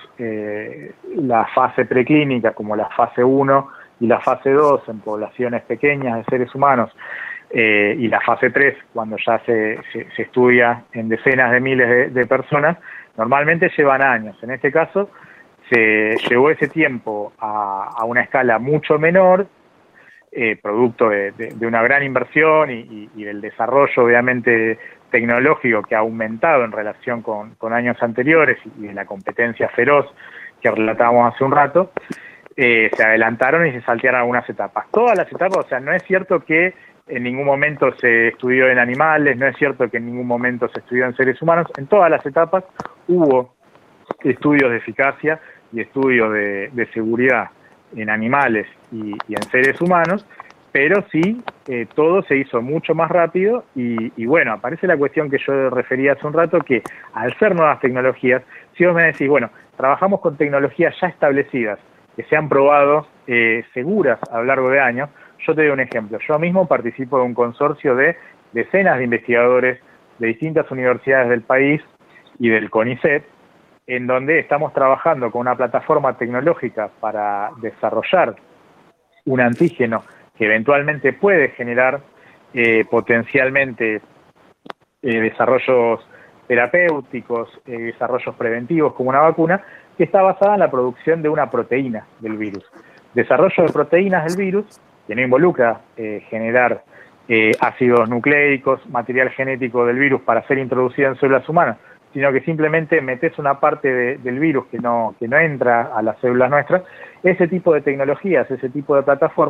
la fase preclínica como la fase 1 y la fase 2 en poblaciones pequeñas de seres humanos, y la fase 3 cuando ya se estudia en decenas de miles de personas, normalmente llevan años. En este caso se llevó ese tiempo a una escala mucho menor, producto de una gran inversión y del desarrollo obviamente tecnológico que ha aumentado en relación con años anteriores y de la competencia feroz que relatábamos hace un rato. Se adelantaron y se saltearon algunas etapas. Todas las etapas, o sea, no es cierto que en ningún momento se estudió en animales, no es cierto que en ningún momento se estudió en seres humanos. En todas las etapas hubo estudios de eficacia y estudios de seguridad en animales y en seres humanos, pero sí, todo se hizo mucho más rápido y bueno, aparece la cuestión que yo refería hace un rato, que al ser nuevas tecnologías, si vos me decís, bueno, trabajamos con tecnologías ya establecidas, que se han probado seguras a lo largo de años. Yo te doy un ejemplo. Yo mismo participo de un consorcio de decenas de investigadores de distintas universidades del país y del CONICET, en donde estamos trabajando con una plataforma tecnológica para desarrollar un antígeno que eventualmente puede generar potencialmente desarrollos terapéuticos, desarrollos preventivos como una vacuna, que está basada en la producción de una proteína del virus. Desarrollo de proteínas del virus, que no involucra generar ácidos nucleicos, material genético del virus para ser introducido en células humanas, sino que simplemente metes una parte del virus que no entra a las células nuestras. Ese tipo de tecnologías, ese tipo de plataformas,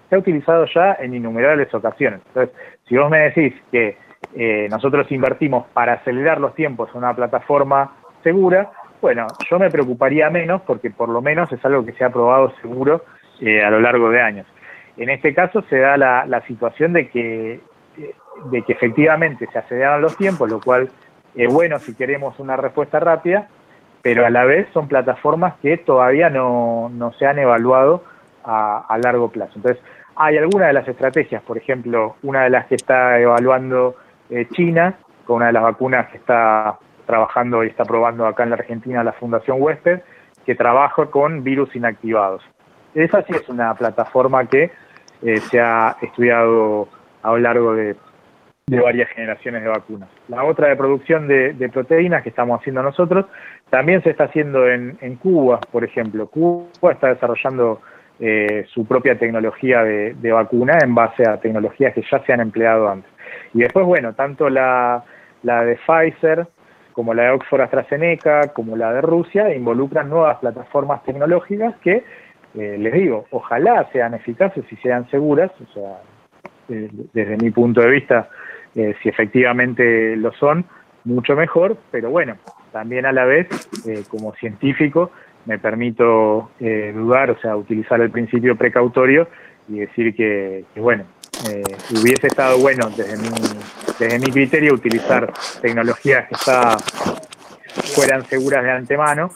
se ha utilizado ya en innumerables ocasiones. Entonces, si vos me decís que nosotros invertimos para acelerar los tiempos en una plataforma segura, bueno, yo me preocuparía menos porque por lo menos es algo que se ha probado seguro a lo largo de años. En este caso se da la situación de que efectivamente se aceleran los tiempos, lo cual es bueno si queremos una respuesta rápida, pero a la vez son plataformas que todavía no se han evaluado a largo plazo. Entonces, hay algunas de las estrategias, por ejemplo, una de las que está evaluando China, con una de las vacunas que está trabajando y está probando acá en la Argentina la Fundación Huésped, que trabaja con virus inactivados. Esa sí es una plataforma que se ha estudiado a lo largo de varias generaciones de vacunas. La otra de producción de proteínas que estamos haciendo nosotros también se está haciendo en Cuba, por ejemplo. Cuba está desarrollando su propia tecnología de vacuna en base a tecnologías que ya se han empleado antes. Y después, bueno, tanto la de Pfizer como la de Oxford AstraZeneca, como la de Rusia, involucran nuevas plataformas tecnológicas que, les digo, ojalá sean eficaces y sean seguras, o sea, desde mi punto de vista, si efectivamente lo son, mucho mejor, pero bueno, también a la vez, como científico, me permito dudar, o sea, utilizar el principio precautorio y decir que bueno, hubiese estado bueno desde mi criterio utilizar tecnologías que fueran seguras de antemano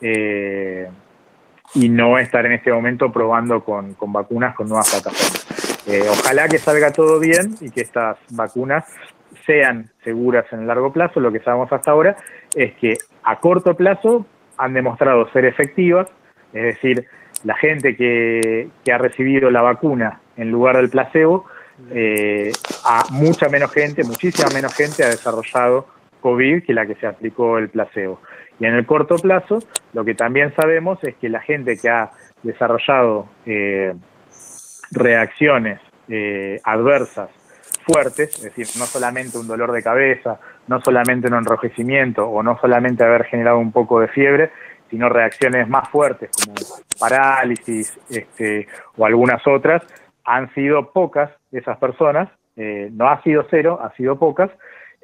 y no estar en este momento probando con vacunas con nuevas plataformas. Ojalá que salga todo bien y que estas vacunas sean seguras en el largo plazo. Lo que sabemos hasta ahora es que a corto plazo han demostrado ser efectivas, es decir, la gente que ha recibido la vacuna en lugar del placebo, a muchísima menos gente ha desarrollado COVID que la que se aplicó el placebo. Y en el corto plazo, lo que también sabemos es que la gente que ha desarrollado reacciones adversas fuertes, es decir, no solamente un dolor de cabeza, no solamente un enrojecimiento o no solamente haber generado un poco de fiebre, sino reacciones más fuertes como parálisis o algunas otras, han sido pocas esas personas, no ha sido cero, ha sido pocas,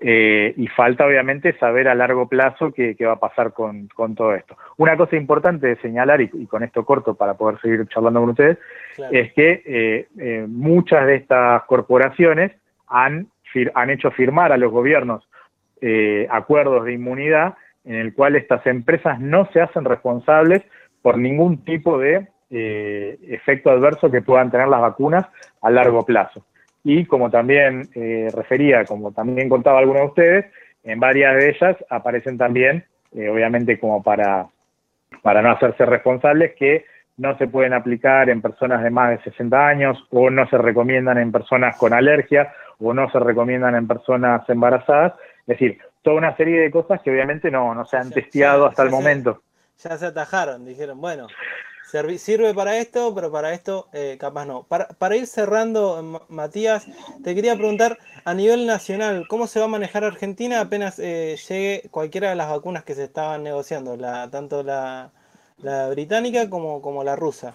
y falta obviamente saber a largo plazo qué va a pasar con todo esto. Una cosa importante de señalar, y con esto corto para poder seguir charlando con ustedes, claro, es que muchas de estas corporaciones han hecho firmar a los gobiernos acuerdos de inmunidad en el cual estas empresas no se hacen responsables por ningún tipo de efecto adverso que puedan tener las vacunas a largo plazo. Y como también refería, como también contaba alguno de ustedes, en varias de ellas aparecen también, obviamente como para no hacerse responsables, que no se pueden aplicar en personas de más de 60 años, o no se recomiendan en personas con alergia, o no se recomiendan en personas embarazadas. Es decir, toda una serie de cosas que obviamente no se han testeado hasta el momento. Ya se atajaron, dijeron, bueno, sirve para esto, pero para esto capaz no. Para ir cerrando, Matías, te quería preguntar, a nivel nacional, ¿cómo se va a manejar Argentina apenas llegue cualquiera de las vacunas que se estaban negociando, tanto la británica como la rusa?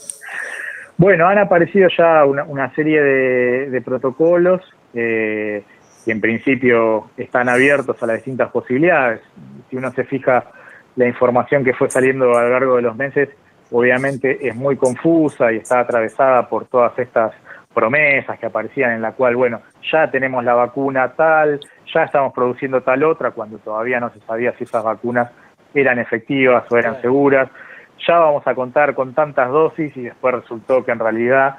Bueno, han aparecido ya una serie de protocolos que en principio están abiertos a las distintas posibilidades. Si uno se fija, la información que fue saliendo a lo largo de los meses obviamente es muy confusa y está atravesada por todas estas promesas que aparecían en la cual, bueno, ya tenemos la vacuna tal, ya estamos produciendo tal otra, cuando todavía no se sabía si esas vacunas eran efectivas o eran seguras. Ya vamos a contar con tantas dosis y después resultó que en realidad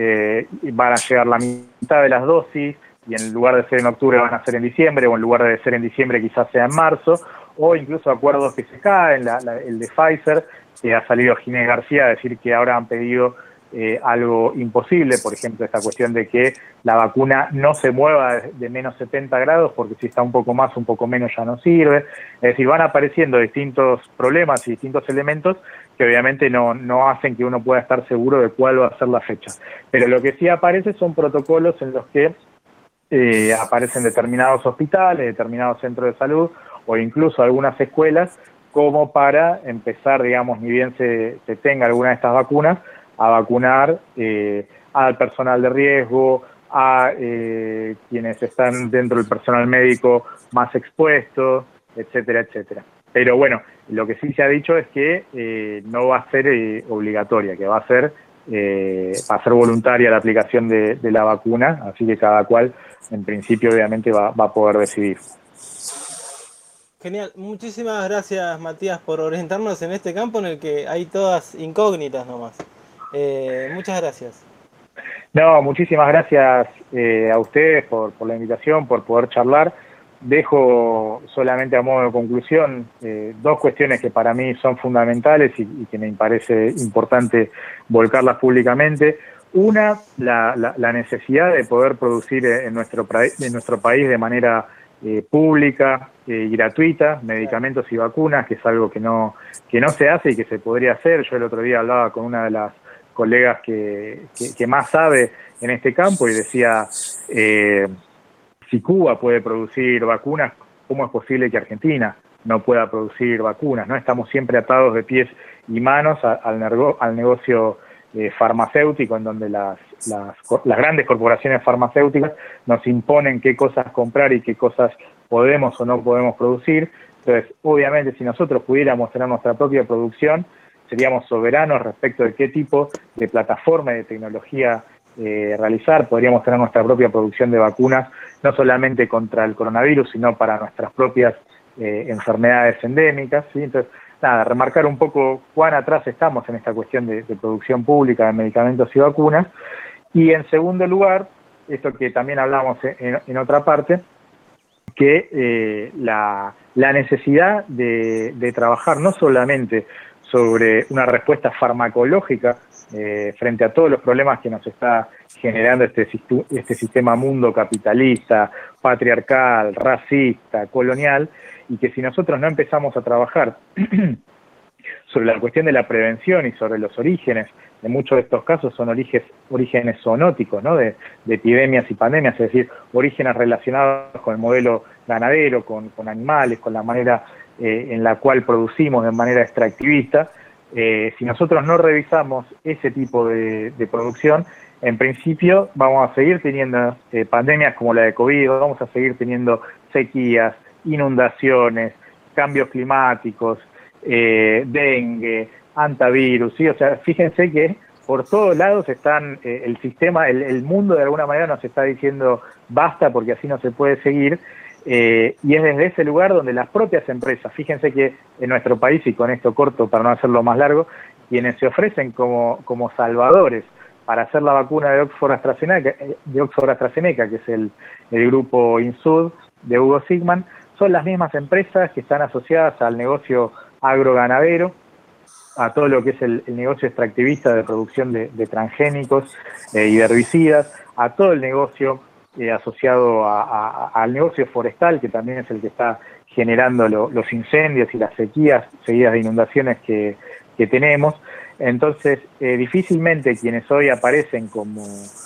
van a llegar la mitad de las dosis y en lugar de ser en octubre van a ser en diciembre, o en lugar de ser en diciembre quizás sea en marzo, o incluso acuerdos que se caen, el de Pfizer, que ha salido Ginés García a decir que ahora han pedido algo imposible, por ejemplo, esta cuestión de que la vacuna no se mueva de menos 70 grados, porque si está un poco más, un poco menos ya no sirve. Es decir, van apareciendo distintos problemas y distintos elementos que obviamente no hacen que uno pueda estar seguro de cuál va a ser la fecha. Pero lo que sí aparece son protocolos en los que aparecen determinados hospitales, determinados centros de salud o incluso algunas escuelas, como para empezar, digamos, ni bien se tenga alguna de estas vacunas, a vacunar al personal de riesgo, a quienes están dentro del personal médico más expuesto, etcétera, etcétera. Pero bueno, lo que sí se ha dicho es que no va a ser obligatoria, que va a ser voluntaria la aplicación de la vacuna, así que cada cual, en principio, obviamente va a poder decidir. Genial, muchísimas gracias, Matías, por orientarnos en este campo en el que hay todas incógnitas nomás. Muchas gracias. No, muchísimas gracias a ustedes por la invitación, por poder charlar. Dejo solamente a modo de conclusión 2 cuestiones que para mí son fundamentales y que me parece importante volcarlas públicamente. Una, la necesidad de poder producir en nuestro país de manera pública y gratuita medicamentos y vacunas, que es algo que no se hace y que se podría hacer. Yo el otro día hablaba con una de las colegas que más sabe en este campo y decía, si Cuba puede producir vacunas, ¿cómo es posible que Argentina no pueda producir vacunas? ¿No? Estamos siempre atados de pies y manos al negocio farmacéutico, en donde las grandes corporaciones farmacéuticas nos imponen qué cosas comprar y qué cosas podemos o no podemos producir. Entonces, obviamente, si nosotros pudiéramos tener nuestra propia producción, seríamos soberanos respecto de qué tipo de plataforma y de tecnología realizar. Podríamos tener nuestra propia producción de vacunas, no solamente contra el coronavirus, sino para nuestras propias enfermedades endémicas, ¿sí? Entonces, nada, remarcar un poco cuán atrás estamos en esta cuestión de producción pública de medicamentos y vacunas. Y en segundo lugar, esto que también hablamos en otra parte, que la necesidad de trabajar no solamente sobre una respuesta farmacológica frente a todos los problemas que nos está generando este sistema mundo capitalista, patriarcal, racista, colonial, y que si nosotros no empezamos a trabajar sobre la cuestión de la prevención y sobre los orígenes, de muchos de estos casos son orígenes zoonóticos, ¿no? de epidemias y pandemias, es decir, orígenes relacionados con el modelo ganadero, con animales, con la manera en la cual producimos de manera extractivista. Si nosotros no revisamos ese tipo de producción, en principio vamos a seguir teniendo pandemias como la de COVID, vamos a seguir teniendo sequías, inundaciones, cambios climáticos, dengue, antivirus, ¿sí? O sea, fíjense que por todos lados están el sistema, el mundo de alguna manera nos está diciendo basta porque así no se puede seguir. Y es desde ese lugar donde las propias empresas, fíjense que en nuestro país, y con esto corto para no hacerlo más largo, quienes se ofrecen como salvadores para hacer la vacuna de Oxford AstraZeneca, que es el grupo Insud de Hugo Sigman, son las mismas empresas que están asociadas al negocio agroganadero, a todo lo que es el negocio extractivista de producción de transgénicos y de herbicidas, a todo el negocio asociado al negocio forestal, que también es el que está generando los incendios y las sequías seguidas de inundaciones que tenemos. Entonces, difícilmente quienes hoy aparecen como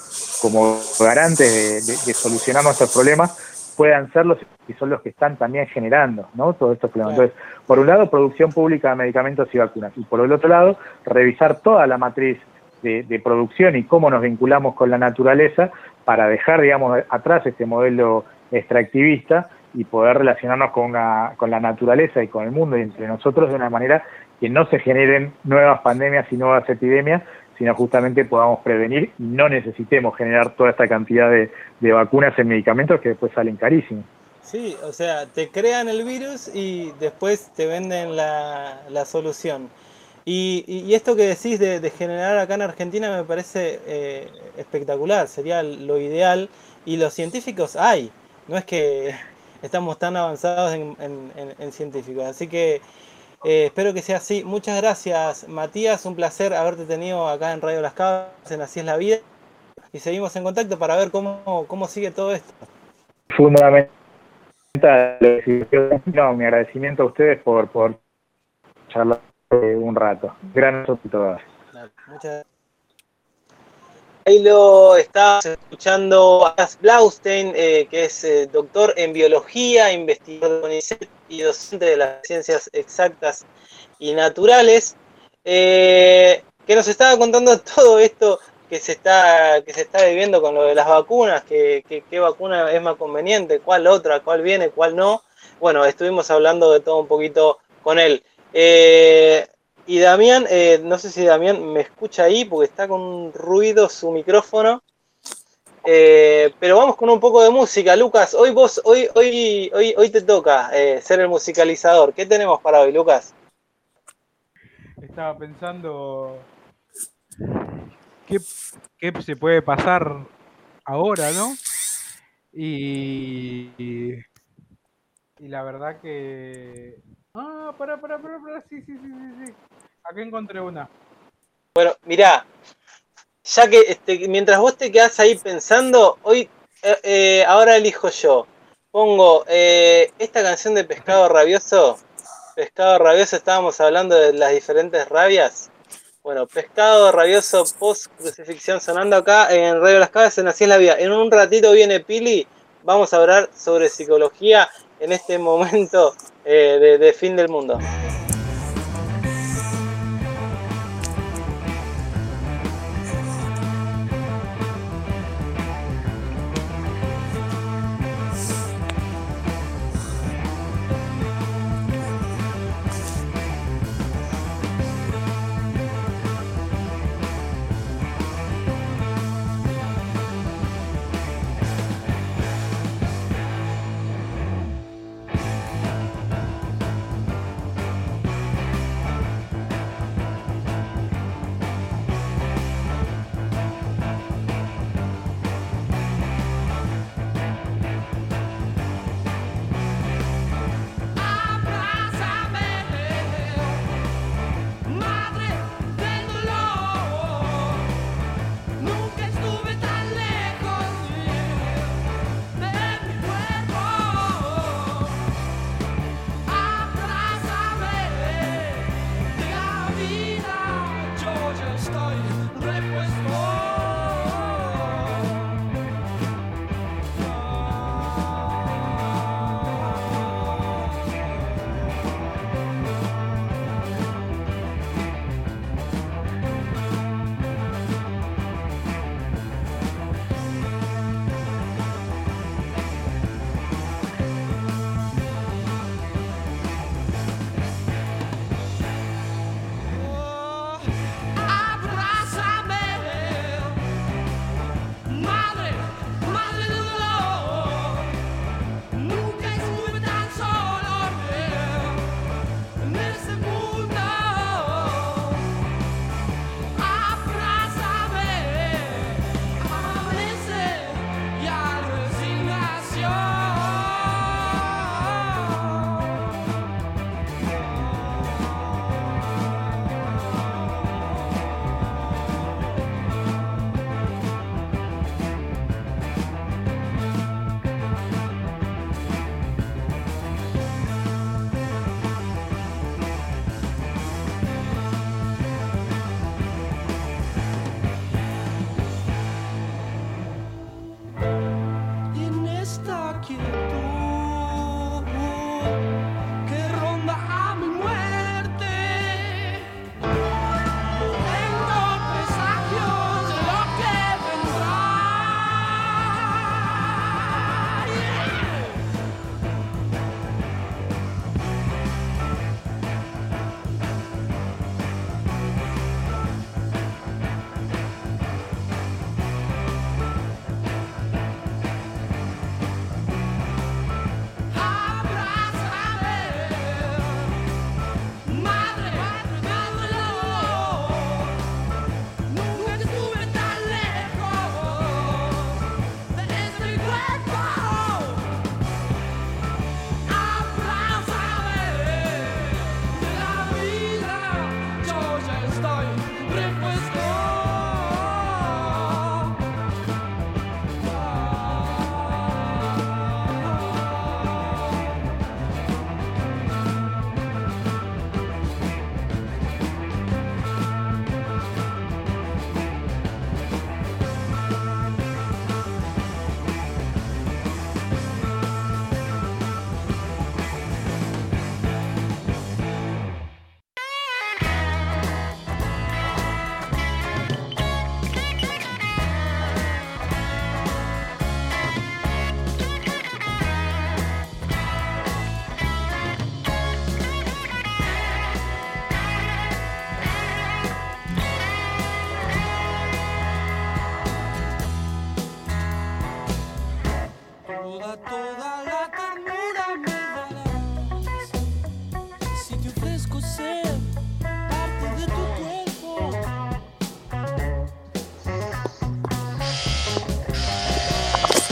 garantes de solucionar nuestros problemas puedan ser los que son los que están también generando, ¿no? Todos estos problemas. Entonces, por un lado, producción pública de medicamentos y vacunas, y por el otro lado, revisar toda la matriz de producción y cómo nos vinculamos con la naturaleza para dejar, digamos, atrás este modelo extractivista y poder relacionarnos con la naturaleza y con el mundo y entre nosotros de una manera que no se generen nuevas pandemias y nuevas epidemias, sino justamente podamos prevenir y no necesitemos generar toda esta cantidad de vacunas y medicamentos que después salen carísimos. Sí, o sea, te crean el virus y después te venden la solución. Y esto que decís de generar acá en Argentina me parece espectacular, sería lo ideal, y los científicos hay, no es que estamos tan avanzados en científicos, así que espero que sea así. Muchas gracias, Matías, un placer haberte tenido acá en Radio Las Cabras, en Así es la Vida, y seguimos en contacto para ver cómo sigue todo esto. Fundamental, mi agradecimiento a ustedes por charlar un rato. Gran abrazo a todas. Muchas gracias. Ahí lo estabas escuchando a Blaustein, que es doctor en biología, investigador de CONICET y docente de las ciencias exactas y naturales, que nos estaba contando todo esto que se está viviendo con lo de las vacunas, qué vacuna es más conveniente, cuál otra, cuál viene, cuál no. Bueno, estuvimos hablando de todo un poquito con él. Y Damián, no sé si Damián me escucha ahí porque está con un ruido su micrófono. Pero vamos con un poco de música. Lucas, hoy te toca ser el musicalizador. ¿Qué tenemos para hoy, Lucas? Estaba pensando qué se puede pasar ahora, ¿no? Y la verdad que... Pará, sí. Acá encontré una. Bueno, mirá, ya que mientras vos te quedás ahí pensando, hoy ahora elijo yo. Pongo esta canción de Pescado Rabioso. Pescado Rabioso, estábamos hablando de las diferentes rabias. Bueno, Pescado Rabioso post crucifixión sonando acá en Radio Las Cabezas en Así es la Vida. En un ratito viene Pili, vamos a hablar sobre psicología en este momento de fin del mundo.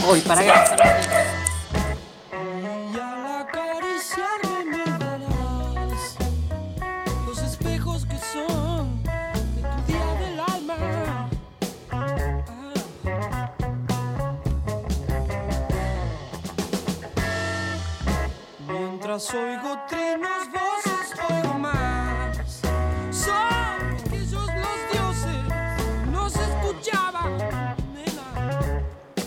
Uy, para que Y al acariciarme me darás los espejos que son de tu día del alma. Mientras oigo trinos, voces, oigo más. Son aquellos los dioses, no se escuchaban, nena.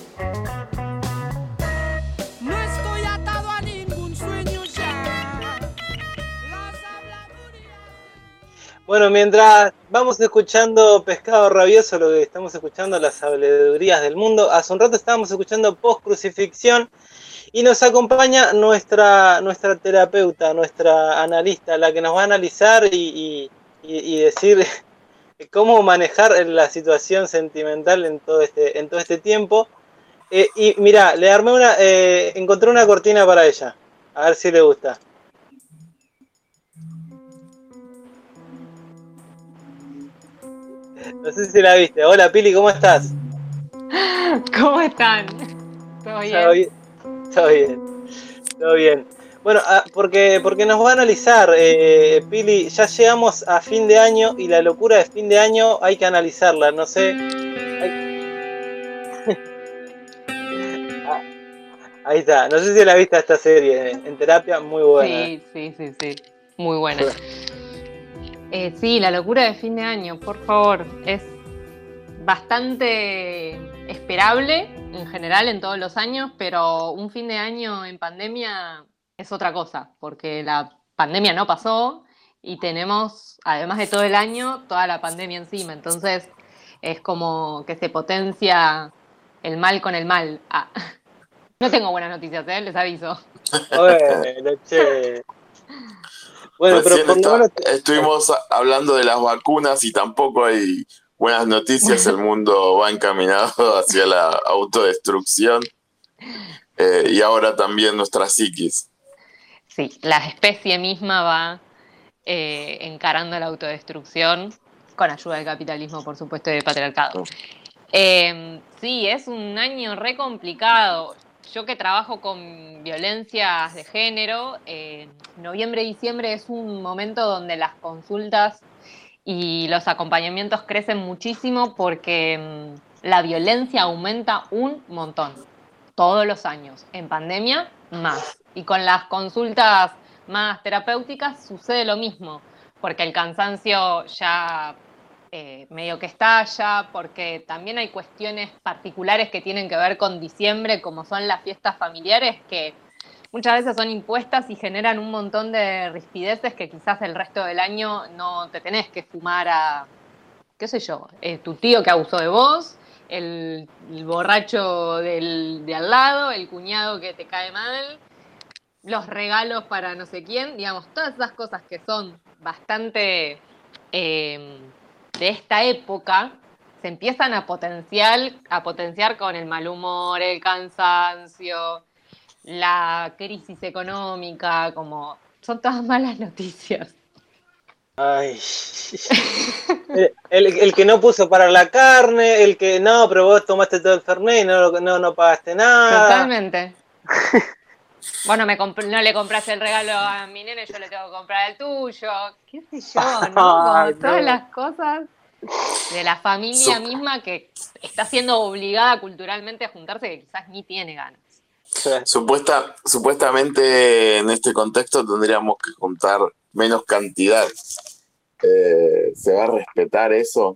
No estoy atado a ningún sueño ya. Bueno, mientras vamos escuchando Pescado Rabioso, lo que estamos escuchando, las sabidurías del mundo. Hace un rato estábamos escuchando Post Crucifixión y nos acompaña nuestra terapeuta, nuestra analista, la que nos va a analizar y decir cómo manejar la situación sentimental en todo este tiempo. Y mira, le armé encontré una cortina para ella, a ver si le gusta. No sé si la viste. Hola Pili, ¿cómo estás? ¿Cómo están? ¿Todo bien? Todo bien. Bueno, porque nos va a analizar, Pili, ya llegamos a fin de año y la locura de fin de año hay que analizarla, no sé. Ahí está, no sé si la viste esta serie, en terapia, muy buena. Sí, muy buena. Sí, la locura de fin de año, por favor, es bastante esperable en general en todos los años, pero un fin de año en pandemia es otra cosa, porque la pandemia no pasó y tenemos, además de todo el año, toda la pandemia encima, entonces es como que se potencia el mal con el mal. No tengo buenas noticias, les aviso. Bueno, che. Bueno, recién pero por lo menos estuvimos hablando de las vacunas y tampoco hay buenas noticias. El mundo va encaminado hacia la autodestrucción y ahora también nuestra psiquis. Sí, la especie misma va encarando la autodestrucción con ayuda del capitalismo, por supuesto, y del patriarcado. Sí, es un año re complicado. Yo que trabajo con violencias de género, noviembre y diciembre es un momento donde las consultas y los acompañamientos crecen muchísimo porque la violencia aumenta un montón, todos los años. En pandemia, más. Y con las consultas más terapéuticas sucede lo mismo, porque el cansancio ya medio que estalla, porque también hay cuestiones particulares que tienen que ver con diciembre, como son las fiestas familiares, que muchas veces son impuestas y generan un montón de rispideces que quizás el resto del año no te tenés que fumar a, qué sé yo, tu tío que abusó de vos, el borracho de al lado, el cuñado que te cae mal, los regalos para no sé quién, digamos, todas esas cosas que son bastante de esta época, se empiezan a potenciar con el mal humor, el cansancio, la crisis económica, como son todas malas noticias. Ay. El que no puso para la carne, el que no, pero vos tomaste todo el Fernet y no pagaste nada. Totalmente. Bueno, no le compraste el regalo a mi nene, yo le tengo que comprar el tuyo. ¿Qué sé yo, no? Como todas las cosas de la familia misma que está siendo obligada culturalmente a juntarse, que quizás ni tiene ganas. Supuestamente en este contexto tendríamos que juntar menos cantidad. ¿Se va a respetar eso?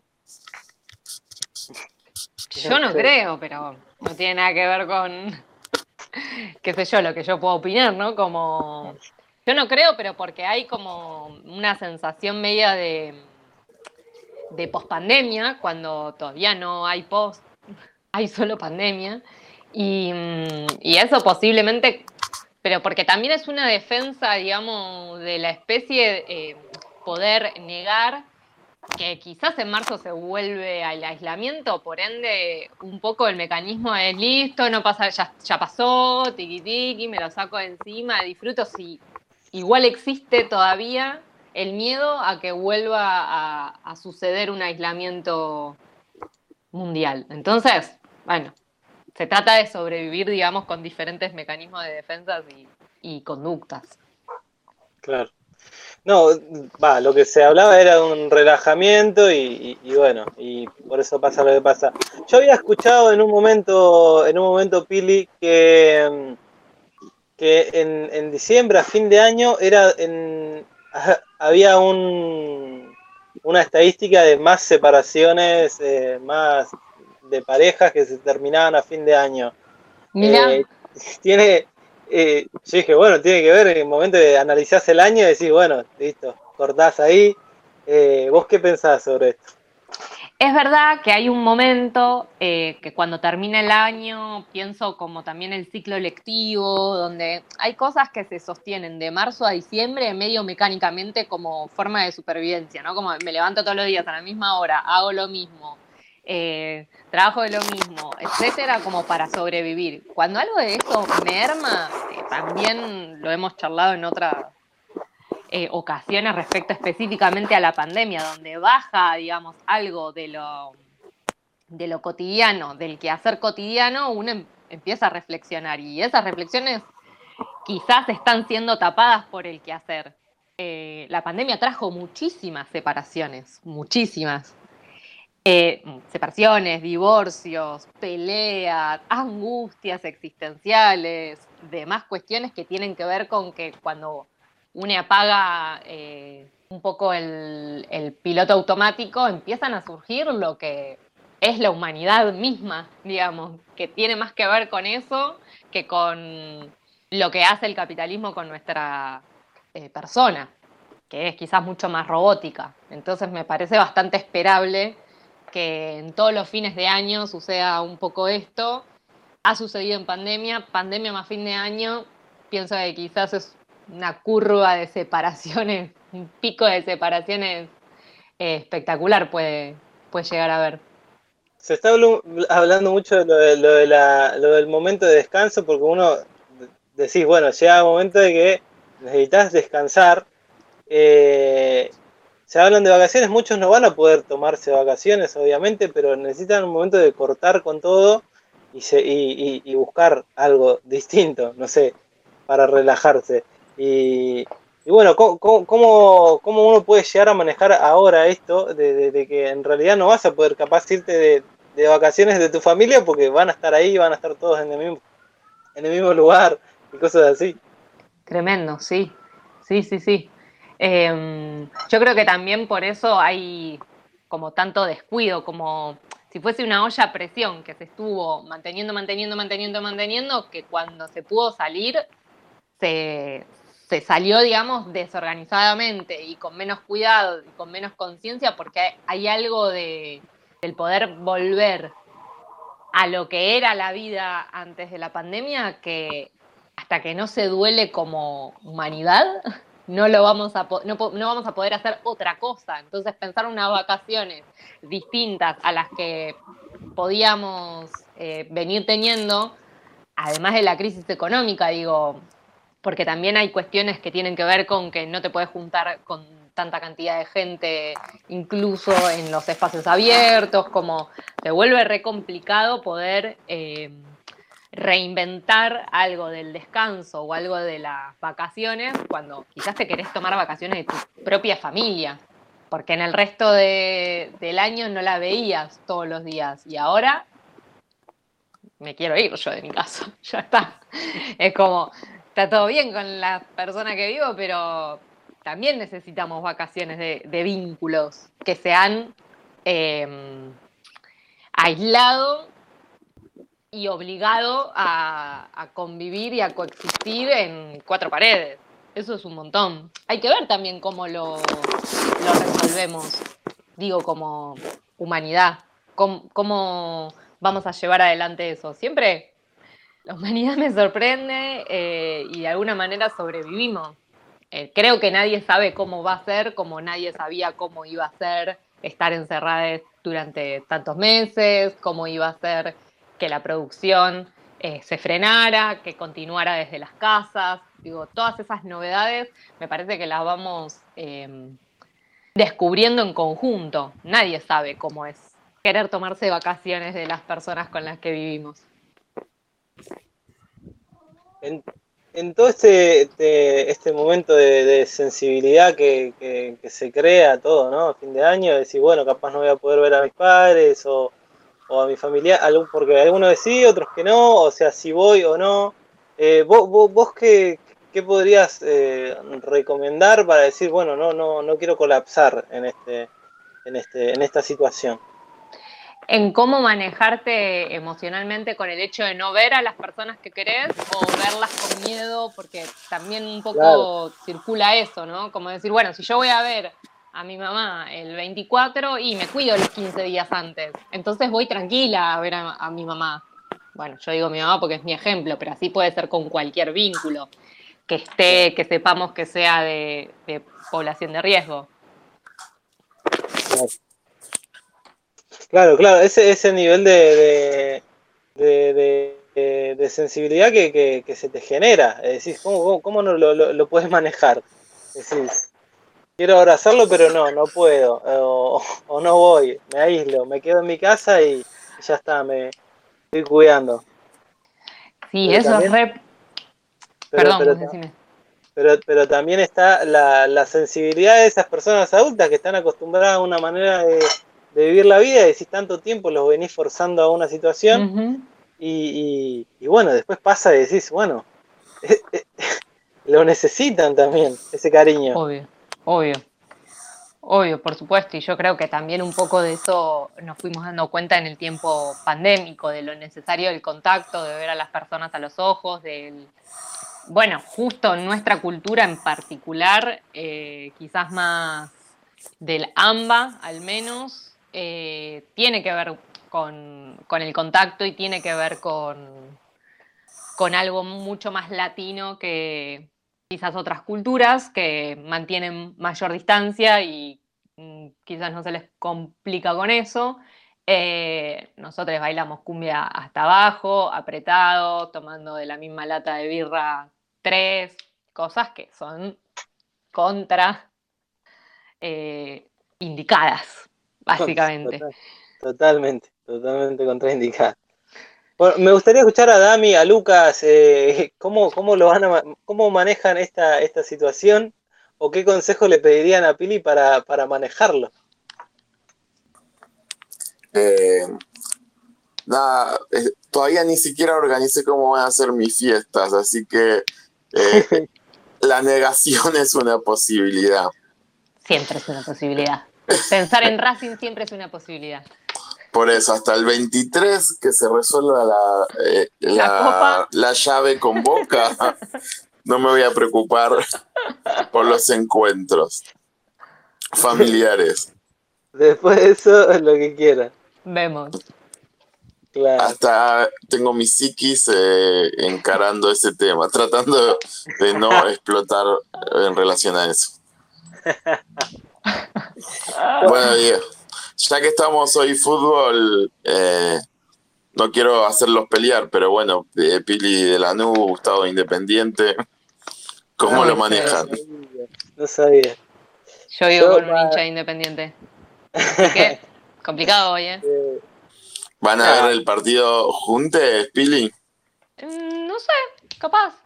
Yo no creo, pero no tiene nada que ver con, qué sé yo, lo que yo puedo opinar, ¿no? Como, yo no creo, pero porque hay como una sensación media de pospandemia, cuando todavía no hay post, hay solo pandemia, y eso posiblemente, pero porque también es una defensa, digamos, de la especie, poder negar que quizás en marzo se vuelve al aislamiento, por ende un poco el mecanismo es listo, no pasa, ya pasó, tiqui tiqui, me lo saco de encima, disfruto. Si igual existe todavía el miedo a que vuelva a suceder un aislamiento mundial. Entonces, bueno, se trata de sobrevivir, digamos, con diferentes mecanismos de defensa y conductas. Claro. No, lo que se hablaba era un relajamiento y bueno, y por eso pasa lo que pasa. Yo había escuchado en un momento, Pili, que en diciembre, a fin de año, había una estadística de más separaciones, más de parejas que se terminaban a fin de año. Mirá. Yo dije, bueno, tiene que ver en el momento de analizar el año y decís, bueno, listo, cortás ahí. ¿Vos qué pensás sobre esto? Es verdad que hay un momento que cuando termina el año, pienso como también el ciclo lectivo, donde hay cosas que se sostienen de marzo a diciembre medio mecánicamente como forma de supervivencia, ¿no? Como me levanto todos los días a la misma hora, hago lo mismo, trabajo de lo mismo, etcétera, como para sobrevivir. Cuando algo de eso merma, también lo hemos charlado en otras ocasiones respecto específicamente a la pandemia, donde baja, digamos, algo de lo cotidiano, del quehacer cotidiano, uno empieza a reflexionar y esas reflexiones quizás están siendo tapadas por el quehacer. La pandemia trajo muchísimas separaciones, muchísimas. Separaciones, divorcios, peleas, angustias existenciales, demás cuestiones que tienen que ver con que cuando uno apaga un poco el piloto automático, empiezan a surgir lo que es la humanidad misma, digamos, que tiene más que ver con eso que con lo que hace el capitalismo con nuestra persona, que es quizás mucho más robótica. Entonces me parece bastante esperable que en todos los fines de año suceda un poco esto. Ha sucedido en pandemia más fin de año, pienso que quizás es una curva de separaciones, un pico de separaciones espectacular puede llegar a ver. Se está hablando mucho de lo del momento de descanso, porque uno decís, bueno, llega el momento de que necesitas descansar. Se hablan de vacaciones, muchos no van a poder tomarse vacaciones, obviamente, pero necesitan un momento de cortar con todo y buscar algo distinto, no sé, para relajarse. Y bueno, ¿cómo uno puede llegar a manejar ahora esto de que en realidad no vas a poder capaz irte de vacaciones de tu familia porque van a estar ahí, van a estar todos en el mismo lugar y cosas así? Tremendo, sí. Yo creo que también por eso hay como tanto descuido, como si fuese una olla a presión que se estuvo manteniendo, que cuando se pudo salir, se salió, digamos, desorganizadamente y con menos cuidado y con menos conciencia, porque hay algo del poder volver a lo que era la vida antes de la pandemia que hasta que no se duele como humanidad, no vamos a poder hacer otra cosa. Entonces pensar unas vacaciones distintas a las que podíamos venir teniendo, además de la crisis económica, digo, porque también hay cuestiones que tienen que ver con que no te puedes juntar con tanta cantidad de gente, incluso en los espacios abiertos, como te vuelve re complicado poder reinventar algo del descanso o algo de las vacaciones cuando quizás te querés tomar vacaciones de tu propia familia, porque en el resto del año no la veías todos los días y ahora me quiero ir yo de mi casa, ya está. Es como, está todo bien con la persona que vivo, pero también necesitamos vacaciones de vínculos que se han aislado y obligado a convivir y a coexistir en 4 paredes. Eso es un montón. Hay que ver también cómo lo resolvemos, digo, como humanidad. Cómo vamos a llevar adelante eso. Siempre la humanidad me sorprende y de alguna manera sobrevivimos. Creo que nadie sabe cómo va a ser, como nadie sabía cómo iba a ser estar encerradas durante tantos meses, cómo iba a ser que la producción se frenara, que continuara desde las casas. Digo, todas esas novedades me parece que las vamos descubriendo en conjunto. Nadie sabe cómo es querer tomarse vacaciones de las personas con las que vivimos. en todo este momento de sensibilidad que se crea todo, ¿no? A fin de año, decir, bueno, capaz no voy a poder ver a mis padres o a mi familia, porque algunos decís, otros que no, o sea, si voy o no. ¿Vos qué podrías recomendar para decir, bueno, no quiero colapsar en esta situación? En cómo manejarte emocionalmente con el hecho de no ver a las personas que querés o verlas con miedo, porque también un poco circula eso, ¿no? Como decir, bueno, si yo voy a ver a mi mamá el 24 y me cuido los 15 días antes, entonces voy tranquila a ver a mi mamá. Bueno, yo digo mi mamá porque es mi ejemplo, pero así puede ser con cualquier vínculo que sepamos que sea de población de riesgo. Claro, ese nivel de sensibilidad que se te genera. Decís, ¿cómo no lo puedes manejar? Decís, quiero abrazarlo, pero no puedo. O no voy, me aíslo, me quedo en mi casa y ya está, me estoy cuidando. Sí, Pero eso también, es Perdón, decime. Pero también está la sensibilidad de esas personas adultas que están acostumbradas a una manera de vivir la vida, y decís tanto tiempo los venís forzando a una situación, y bueno, después pasa y decís, bueno, lo necesitan también, ese cariño. Obvio, por supuesto, y yo creo que también un poco de eso nos fuimos dando cuenta en el tiempo pandémico, de lo necesario del contacto, de ver a las personas a los ojos, bueno, justo en nuestra cultura en particular, quizás más del AMBA al menos, tiene que ver con el contacto y tiene que ver con algo mucho más latino que quizás otras culturas que mantienen mayor distancia y quizás no se les complica con eso. Nosotros bailamos cumbia hasta abajo, apretado, tomando de la misma lata de birra 3, cosas que son contra indicadas, básicamente. Totalmente contraindicadas. Bueno, me gustaría escuchar a Dami, a Lucas, cómo manejan esta situación, o qué consejo le pedirían a Pili para manejarlo. Nada, todavía ni siquiera organicé cómo van a ser mis fiestas, así que la negación es una posibilidad. Siempre es una posibilidad. Pensar en Racing siempre es una posibilidad. Por eso, hasta el 23 que se resuelva la llave con Boca, no me voy a preocupar por los encuentros familiares. Después de eso, lo que quiera. Vemos. Claro. Hasta tengo mi psiquis encarando ese tema, tratando de no explotar en relación a eso. Bueno, Diego, ya que estamos hoy fútbol, no quiero hacerlos pelear, pero bueno, Pili de Lanús, Gustavo de Independiente, ¿cómo lo manejan? No sabía. Yo vivo con un hincha de Independiente. Así que, complicado hoy, ¿eh? ¿Van a ver el partido juntos, Pili? No sé, capaz.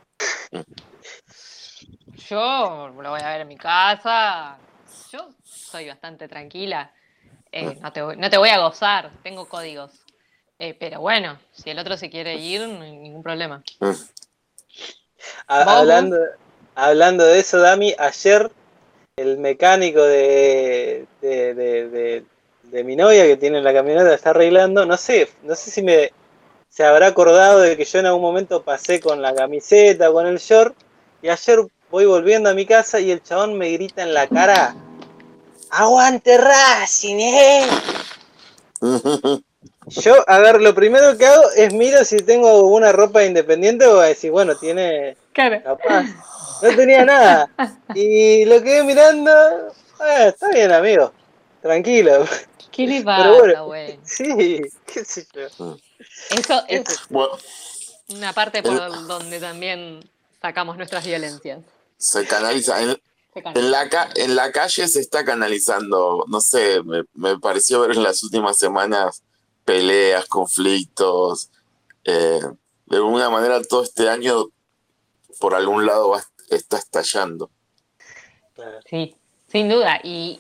Yo lo voy a ver en mi casa. Yo soy bastante tranquila. No te voy a gozar, tengo códigos. Pero bueno, si el otro se quiere ir, no hay ningún problema. Hablando de eso, Dami, ayer el mecánico de mi novia, que tiene la camioneta, está arreglando, no sé si se habrá acordado de que yo en algún momento pasé con la camiseta o con el short, y ayer voy volviendo a mi casa y el chabón me grita en la cara: ¡aguante Racing, Yo, a ver, lo primero que hago es miro si tengo una ropa Independiente, o a decir, bueno, tiene... Claro. Capaz. No tenía nada. Y lo quedé mirando, está bien, amigo. Tranquilo. ¿Qué le pasa, güey? Sí, qué sé yo. Eso es una parte por donde también sacamos nuestras violencias. Se canaliza. En la calle se está canalizando, no sé, me pareció ver en las últimas semanas peleas, conflictos, de alguna manera todo este año por algún lado está estallando. Sí, sin duda. Y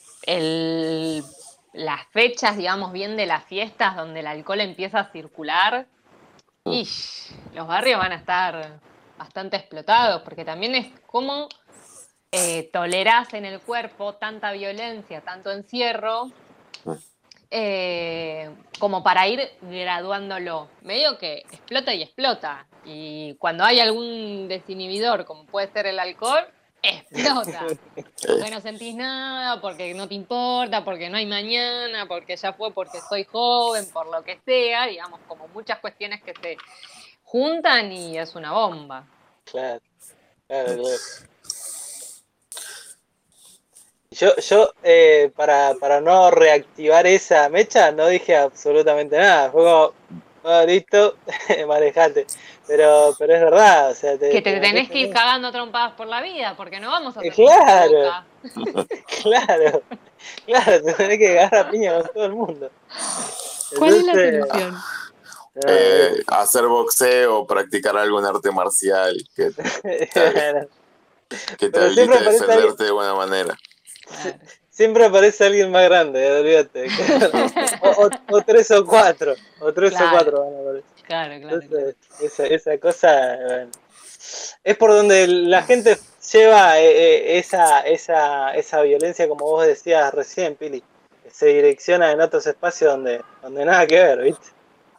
las fechas, digamos, bien de las fiestas donde el alcohol empieza a circular, y los barrios van a estar bastante explotados, porque también es como tolerás en el cuerpo tanta violencia, tanto encierro, como para ir graduándolo. Medio que explota y explota. Y cuando hay algún desinhibidor, como puede ser el alcohol, explota. Porque no sentís nada, porque no te importa, porque no hay mañana, porque ya fue, porque soy joven, por lo que sea, digamos, como muchas cuestiones que se juntan y es una bomba. Claro. Yo para no reactivar esa mecha, no dije absolutamente nada. Fue como, listo, manejate. Pero es verdad, o sea, que te tenés que ir cagando trompadas por la vida, porque no vamos a hacer claro, claro, te tenés que agarrar a piña con todo el mundo. ¿Cuál es la solución? Hacer boxeo, practicar algún arte marcial que te habilite a defenderte de buena manera. Claro. Siempre aparece alguien más grande, olvídate. o 3 o 4. O 3 o 4 van a aparecer. Claro. Entonces, esa cosa, bueno, es por donde la gente lleva esa violencia, como vos decías recién, Pili. Se direcciona en otros espacios donde nada que ver, ¿viste?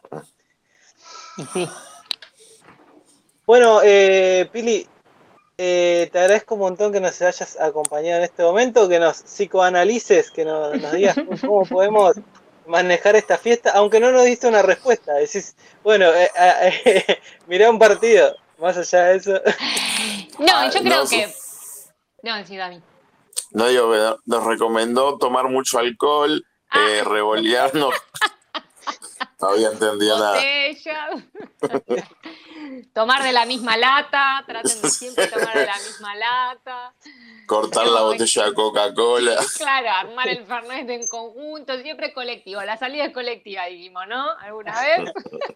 Sí. Bueno, Pili, te agradezco un montón que nos hayas acompañado en este momento, que nos psicoanalices, que nos digas cómo podemos manejar esta fiesta, aunque no nos diste una respuesta. Decís, bueno, mirá un partido, más allá de eso. No, yo creo que... No, sí, Dami. No digo, nos recomendó tomar mucho alcohol, revolearnos. No había entendido nada. Tomar de la misma lata, traten de siempre tomar de la misma lata. Cortar la botella de Coca-Cola. Claro, armar el Fernet en conjunto, siempre colectivo. La salida es colectiva, dijimos, ¿no? ¿Alguna vez?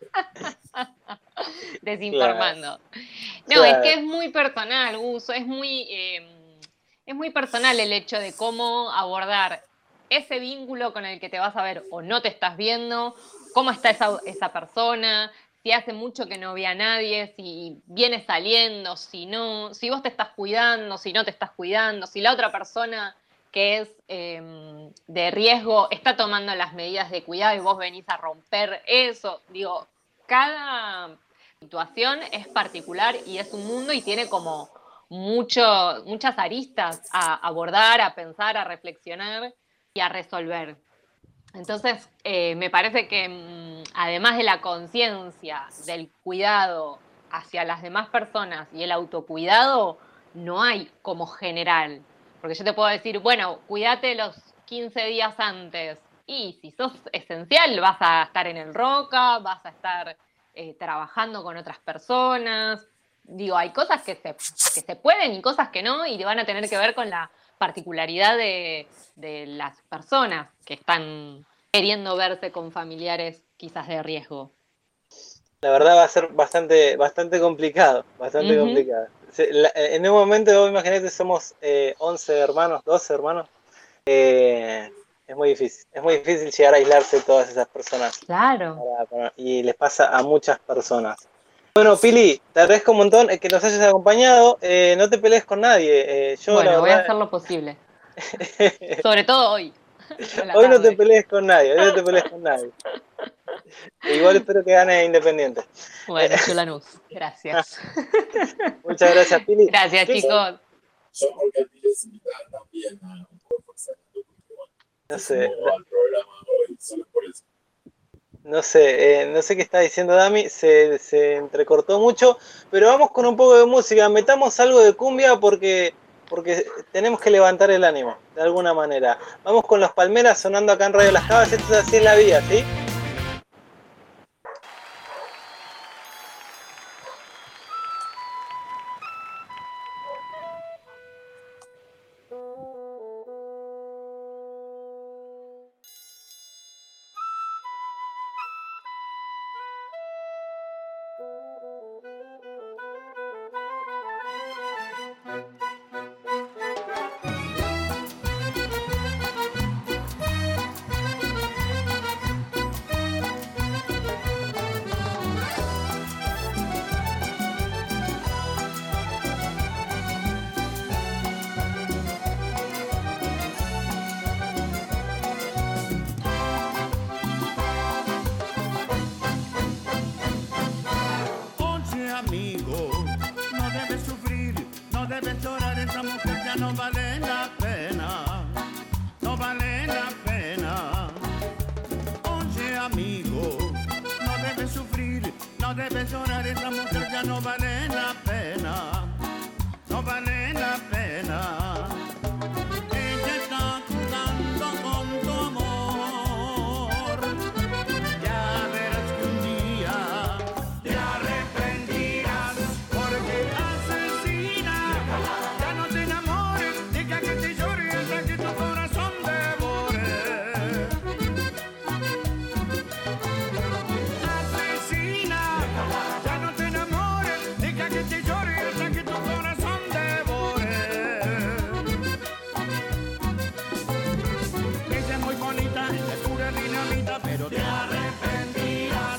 Desinformando. No, es que es muy personal, Gus, es muy personal el hecho de cómo abordar ese vínculo con el que te vas a ver o no te estás viendo, cómo está esa persona, si hace mucho que no ve a nadie, si viene saliendo, si no, si vos te estás cuidando, si no te estás cuidando, si la otra persona que es de riesgo está tomando las medidas de cuidado y vos venís a romper eso. Digo, cada situación es particular y es un mundo y tiene como muchas aristas a abordar, a pensar, a reflexionar y a resolver. Entonces, me parece que además de la conciencia, del cuidado hacia las demás personas y el autocuidado, no hay como general. Porque yo te puedo decir, bueno, cuídate los 15 días antes. Y si sos esencial, vas a estar en el Roca, vas a estar trabajando con otras personas. Digo, hay cosas que se pueden y cosas que no, y van a tener que ver con la particularidad de las personas que están queriendo verse con familiares quizás de riesgo. La verdad va a ser bastante complicado, complicado. En un momento, vos imaginate, somos 11 hermanos, 12 hermanos. Es muy difícil llegar a aislarse de todas esas personas. Claro. Y les pasa a muchas personas. Bueno, Pili, te agradezco un montón que nos hayas acompañado. No te pelees con nadie. Yo, bueno, la verdad, voy a hacer lo posible. Sobre todo hoy. Hoy no te pelees con nadie, Igual espero que gane Independiente. Bueno, Chulanús, gracias. Muchas gracias, Pili. Gracias, chicos. No sé. No sé qué está diciendo Dami, se entrecortó mucho, pero vamos con un poco de música, metamos algo de cumbia porque tenemos que levantar el ánimo, de alguna manera. Vamos con Los Palmeras sonando acá en Radio Las Cabas, esto es Así es la Vida, ¿sí? no vale la pena, no vale la pena. Oye amigo, no debes sufrir, no debes llorar, esa mujer ya no vale la pena, no vale la pena. Ella está jugando con tu amor, ya verás que un día te arrepentirás, porque asesina, ya no te enamores, deja que te llore hasta que tu corazón devore. Asesina, ya no te enamores, deja que te llore hasta que tu corazón devore. Ella es muy bonita, es pura dinamita, pero te arrepentirás.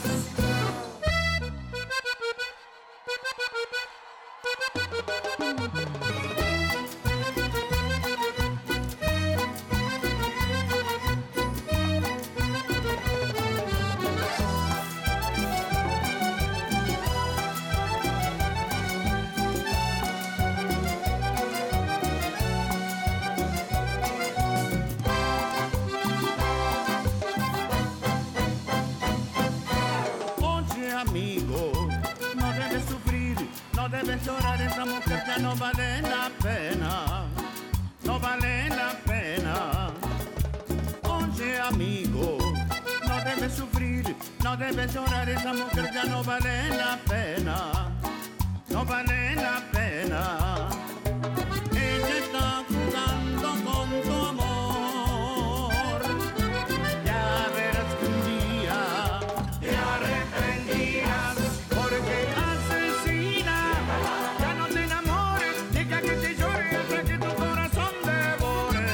Oye amigo, no debes sufrir, no debes llorar, esa mujer ya no vale la pena, no vale la pena. Oye amigo, no debes sufrir, no debes llorar, esa mujer ya no vale la pena, no vale la pena. Ella está jugando con tu amor, ya verás que un día te arrepentirás, porque asesina, ya no te enamores, deja que te llore hasta que tu corazón devore.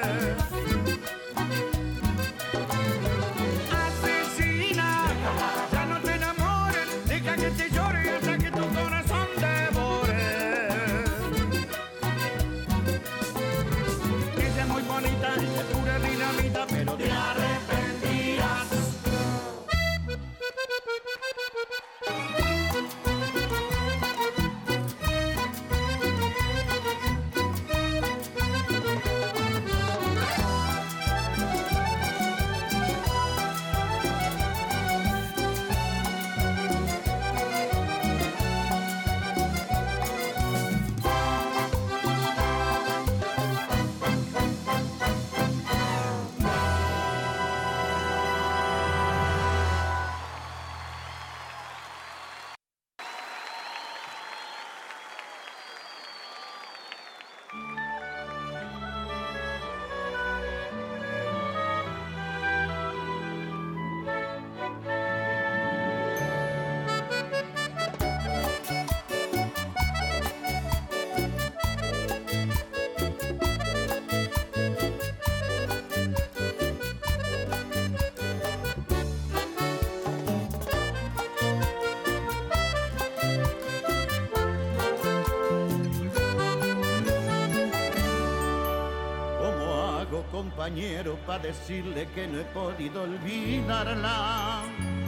Asesina, ya no te enamores, deja que te llore hasta que tu corazón devore. Ella es muy bonita, es pura dinamita, pero te arrepentirás. ¿Cómo hago, compañero, para decirle que no he podido olvidarla?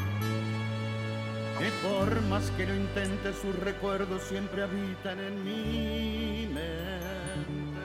Que por más que lo intente, sus recuerdos siempre habitan en mi mente.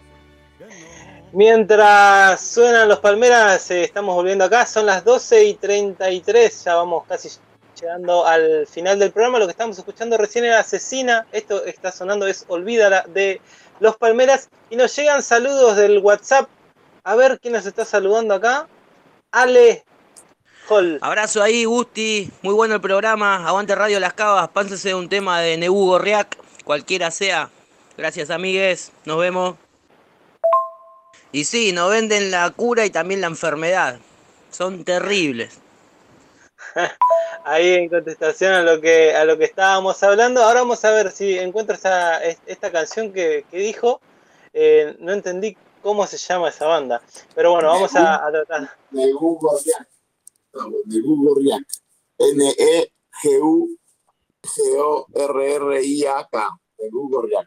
Mientras suenan los Palmeras, estamos volviendo acá, son las 12:33, ya vamos casi llegando al final del programa. Lo que estamos escuchando recién era Asesina, esto que está sonando es Olvídala de los Palmeras, y nos llegan saludos del WhatsApp. A ver quién nos está saludando acá. Ale Hall. Abrazo ahí, Gusti, muy bueno el programa, aguante Radio Las Cavas, pásense un tema de Nebú Gorriak, cualquiera sea. Gracias, amigues, nos vemos. Y sí, nos venden la cura y también la enfermedad. Son terribles. Ahí en contestación a lo que estábamos hablando. Ahora vamos a ver si encuentro esta canción que dijo. No entendí cómo se llama esa banda. Pero bueno, vamos a tratar. Nebú Gorriak. Nebú Gorriak. Negugorriak. Nebú Gorriak.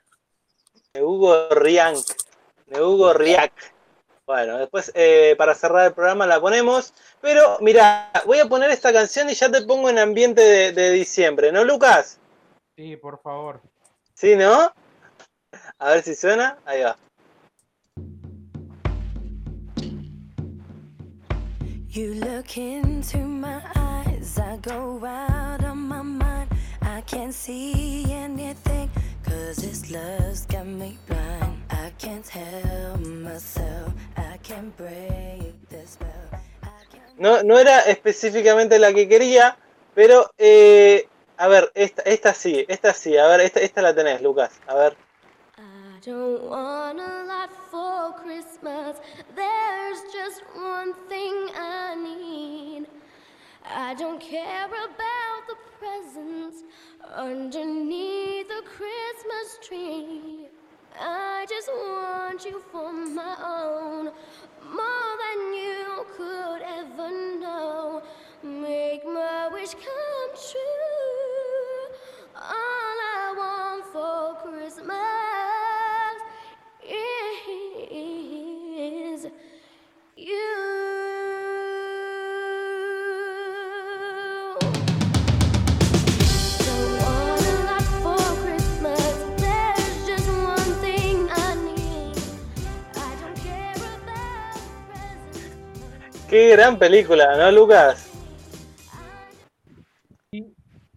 Nebú Gorriak. Bueno, después para cerrar el programa la ponemos. Pero mira, voy a poner esta canción y ya te pongo en ambiente de diciembre, ¿no, Lucas? Sí, por favor. ¿Sí, no? A ver si suena. Ahí va. You look into my eyes, I go out of my mind. I can't see anything, 'cause this love's got me blind. I can't help myself, I can't break the spell. No era específicamente la que quería, pero a ver, esta sí, a ver, esta la tenés, Lucas, a ver. I don't want a lot for Christmas. There's just one thing I need. I don't care about the presents underneath the Christmas tree. I just want you for my own, more than you could ever know. Make my wish come true. All I want for Christmas is you. Qué gran película, ¿no, Lucas? Y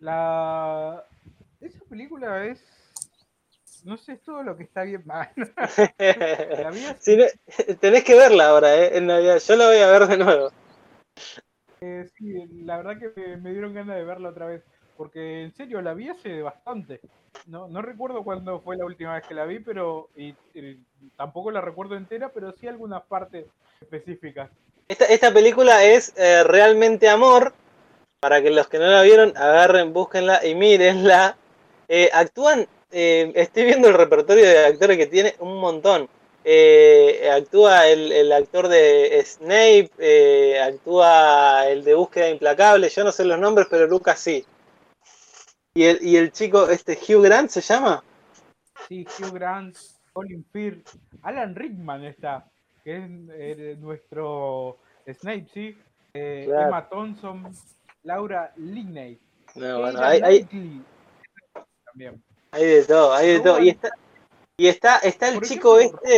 esa película es, no sé, es todo lo que está bien mal. Sí, tenés que verla ahora, en Navidad. Yo la voy a ver de nuevo. Sí, la verdad que me dieron ganas de verla otra vez, porque en serio la vi hace bastante. No recuerdo cuándo fue la última vez que la vi, pero y tampoco la recuerdo entera, pero sí algunas partes específicas. Esta película es Realmente Amor. Para que los que no la vieron, agarren, búsquenla y mírenla. Actúan, estoy viendo el repertorio de actores que tiene, un montón. Actúa el actor de Snape, actúa el de Búsqueda Implacable, yo no sé los nombres, pero Lucas sí. Y el chico, Hugh Grant, ¿se llama? Sí, Hugh Grant, Colin Firth, Alan Rickman está, que es nuestro Snape, ¿sí? Claro. Emma Thompson, Laura Linney. No, bueno, también. Hay de todo, hay de todo. Y está el chico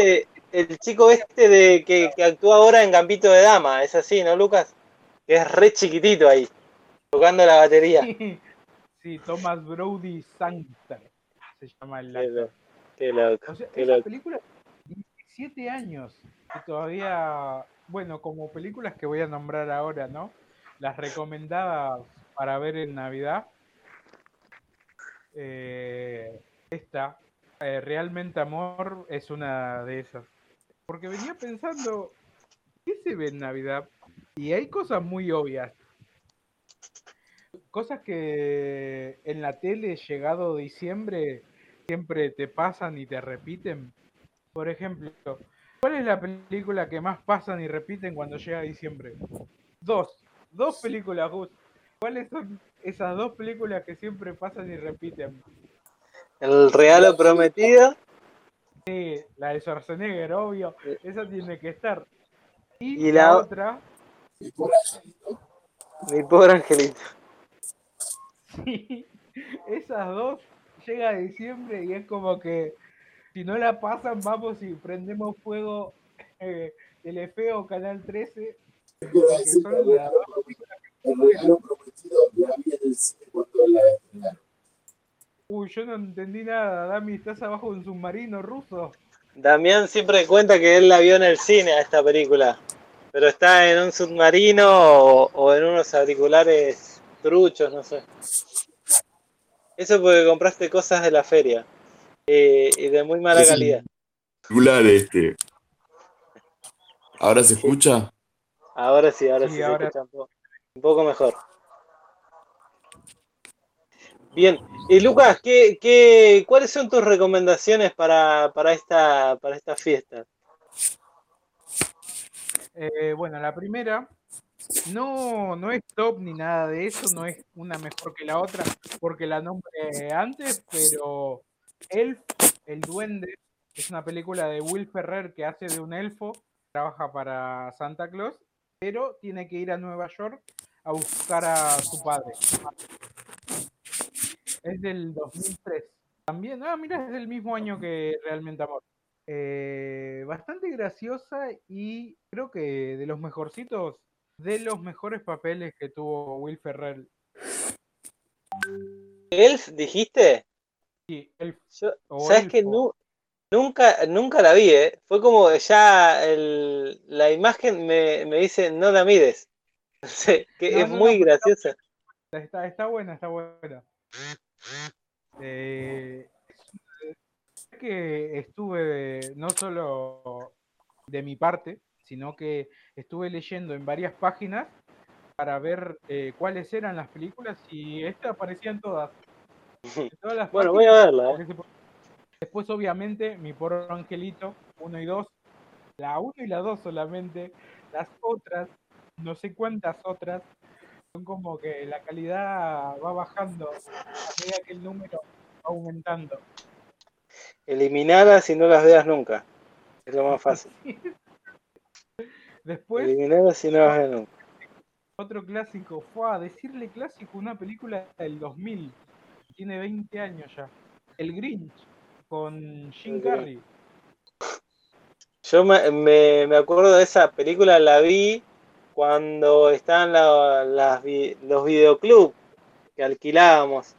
de que actúa ahora en Gambito de Dama, es así, ¿no, Lucas? Que es re chiquitito ahí, tocando la batería. Sí, Thomas Brody Sangster se llama el actor. Qué loco. O sea, qué esa loco. película, 17 años, y todavía, bueno, como películas que voy a nombrar ahora, ¿no? Las recomendadas para ver en Navidad. Esta, Realmente Amor, es una de esas. Porque venía pensando, ¿qué se ve en Navidad? Y hay cosas muy obvias. Cosas que en la tele, llegado diciembre, siempre te pasan y te repiten. Por ejemplo, ¿cuál es la película que más pasan y repiten cuando llega diciembre? Dos películas, Gus. ¿Cuáles son esas dos películas que siempre pasan y repiten? El Regalo Prometido. Sí, la de Schwarzenegger, obvio. Esa tiene que estar. Y Y la otra... Mi pobre angelito. Sí, esas dos llega diciembre y es como que si no la pasan, vamos y prendemos fuego Telefe o Canal 13. Porque son las dos películas que... Uy, yo no entendí nada. Dami, ¿estás abajo de un submarino ruso? Damián siempre cuenta que él la vio en el cine a esta película, pero está en un submarino o en unos auriculares truchos, no sé. Eso porque compraste cosas de la feria y de muy mala calidad. ¿Ahora se escucha? Ahora sí se escucha un poco mejor. Bien, y Lucas, ¿cuáles son tus recomendaciones para esta fiesta? Bueno, la primera no es top ni nada de eso, no es una mejor que la otra, porque la nombré antes, pero Elf, el duende, es una película de Will Ferrer que hace de un elfo, trabaja para Santa Claus, pero tiene que ir a Nueva York a buscar a su padre. Es del 2003. También, mira, es del mismo año que Realmente Amor. Bastante graciosa y creo que de los mejorcitos de los mejores papeles que tuvo Will Ferrell. ¿Elf dijiste? Sí, Elf. ¿Sabes qué? Nunca la vi, ¿eh? Fue como ya la imagen me dice no la mires. No sé, que es muy graciosa. Está buena, está buena. Que estuve no solo de mi parte, sino que estuve leyendo en varias páginas para ver cuáles eran las películas y estas aparecían todas. En todas las Bueno, voy a verla. Después, obviamente, Mi Pobre Angelito 1 y 2, la 1 y la 2 solamente, las otras, no sé cuántas otras, son como que la calidad va bajando a medida que el número va aumentando. Eliminadas y no las veas nunca. Es lo más fácil. Después, eliminadas y no las veas nunca. Otro clásico, fue a decirle clásico, una película del 2000, tiene 20 años ya. El Grinch, con Jim Carrey. Yo me acuerdo de esa película, la vi cuando estaban los videoclubs que alquilábamos.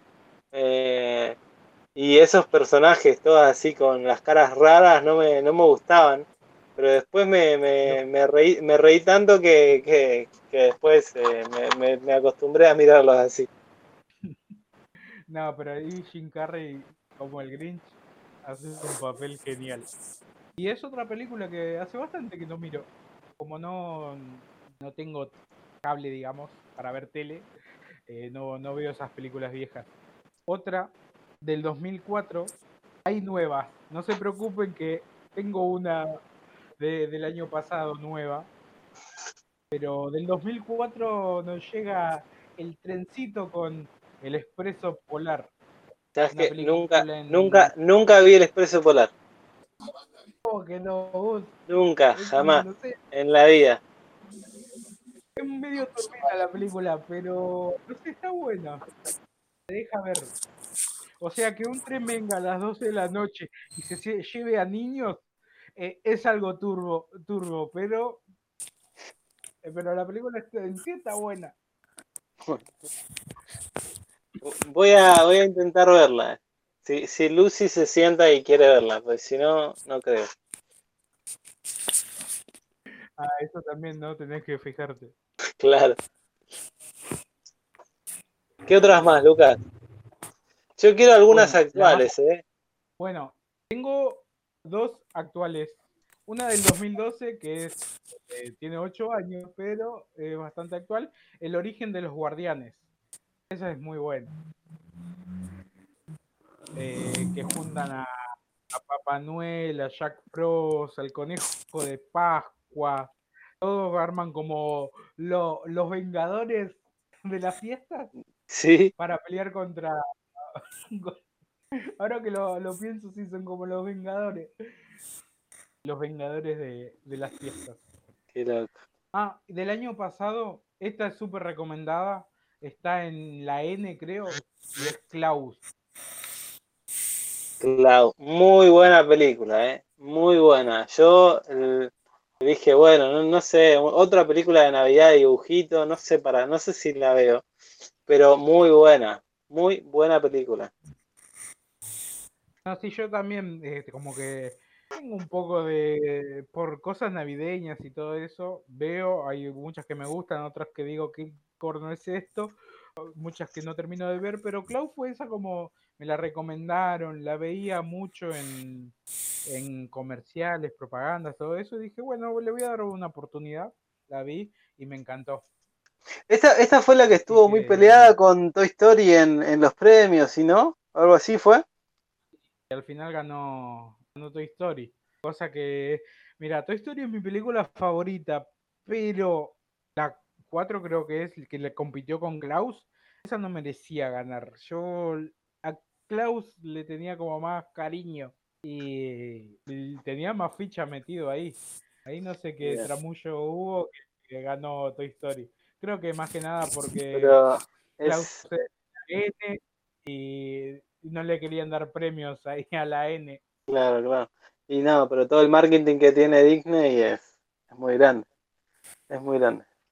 Y esos personajes, todos así con las caras raras, no me gustaban. Pero después me reí tanto que después me acostumbré a mirarlos así. No, pero ahí Jim Carrey, como el Grinch, hace un papel genial. Y es otra película que hace bastante que no miro. Como no tengo cable, digamos, para ver tele, no veo esas películas viejas. Otra del 2004, hay nuevas. No se preocupen que tengo una del año pasado nueva. Pero del 2004 nos llega El Trencito con El Expreso Polar. ¿Sabes qué? Nunca vi El Expreso Polar. Que no, nunca, jamás, en la vida. Es medio turbina la película, pero no sé, está buena. Se deja ver. O sea, que un tren venga a las 12 de la noche y se lleve a niños es algo turbo, pero la película en sí está buena. Voy a intentar verla. Si Lucy se sienta y quiere verla, pues si no, no creo. Eso también, ¿no? Tenés que fijarte. Claro. ¿Qué otras más, Lucas? Yo quiero algunas actuales, Bueno, tengo dos actuales. Una del 2012, que tiene 8 años, pero es bastante actual. El origen de los guardianes. Esa es muy buena. Que juntan a Papá Noel, a Jack Frost, al Conejo de Pascua. Todos arman como los vengadores de las fiestas. Sí. Para pelear contra... Ahora que lo pienso, sí, son como los vengadores. Los vengadores de las fiestas. Qué loco. Del año pasado, esta es súper recomendada. Está en la N, creo, y es Klaus. Klaus, muy buena película, muy buena. Yo dije, bueno, no sé, otra película de Navidad de dibujito, no sé si la veo, pero muy buena película. No, sí, yo también, como que tengo un poco por cosas navideñas y todo eso, veo, hay muchas que me gustan, otras que digo, ¿qué corno es esto? Muchas que no termino de ver, pero Klaus fue esa como me la recomendaron, la veía mucho en comerciales, propagandas, todo eso, y dije, bueno, le voy a dar una oportunidad, la vi y me encantó. Esta fue la que estuvo muy peleada con Toy Story en los premios, ¿sí no? ¿Algo así fue? Y al final ganó Toy Story. Cosa que, mira, Toy Story es mi película favorita, pero la 4 creo que es que le compitió con Klaus. Esa no merecía ganar. Yo a Klaus le tenía como más cariño y tenía más ficha metido ahí. Ahí no sé qué tramullo hubo que ganó Toy Story. Creo que más que nada porque Klaus es N y no le querían dar premios ahí a la N. Claro. Y no, pero todo el marketing que tiene Disney es muy grande. Es muy grande.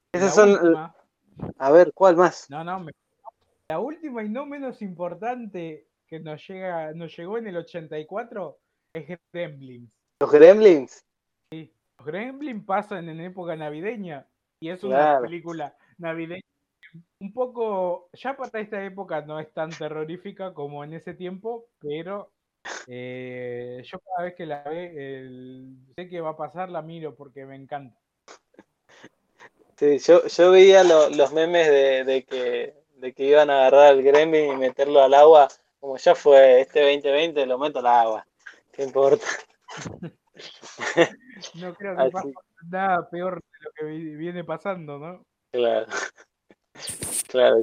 Esas La son. última, A ver, ¿cuál más? la última y no menos importante que nos llegó en el 84 es Gremlins. ¿Los Gremlins? Los Gremlins pasan en época navideña y es una Claro. película navideña un poco, ya para esta época no es tan terrorífica como en ese tiempo, pero yo cada vez que la sé que va a pasar, la miro porque me encanta. Sí, yo veía los memes de que iban a agarrar al Gremlin y meterlo al agua. Como ya fue este 2020, lo meto al agua. ¿Qué importa? No creo que Así, pase nada peor de lo que viene pasando, ¿no? claro. Claro.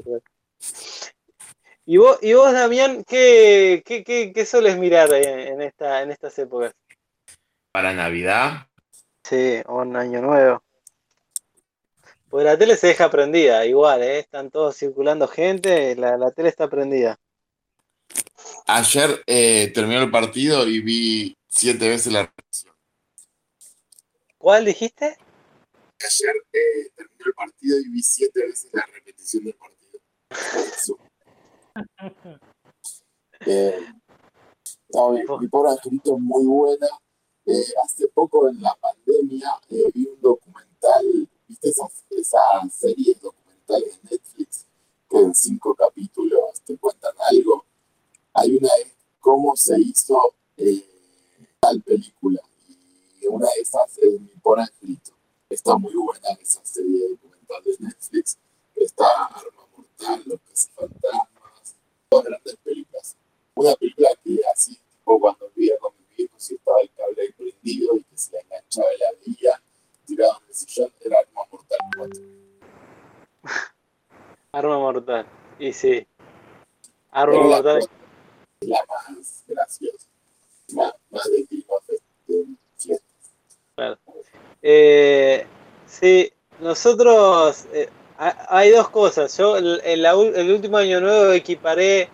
¿Y vos, Damián, qué sueles mirar en estas épocas? Para Navidad, Sí, o en Año Nuevo. Pues la tele se deja prendida, igual, ¿eh? Están todos circulando gente, la tele está prendida. ayer terminó el partido y vi 7 veces la repetición. ¿Cuál dijiste? Ayer terminó el partido y vi 7 veces la repetición del partido. No, mi pobre angelito es muy buena. Hace poco en la pandemia vi un documental, ¿viste esas series documentales de Netflix que en 5 capítulos te cuentan algo? Hay una de cómo se hizo tal película y una de esas es Mi pobre angelito. Está muy buena esa serie documental de Netflix. Está Arma Mortal, Los Cazafantasmas, todas grandes películas. Una película que así, tipo cuando vivía con mis viejos y estaba el cable ahí prendido y que se le enganchaba y la veía tirado en el sillón, era Arma Mortal 4. Arma Mortal. Y sí. Arma Pero Mortal. es la más graciosa. Más de clima de fiestas. Claro. Sí, nosotros. Hay dos cosas. Yo el último Año Nuevo equiparé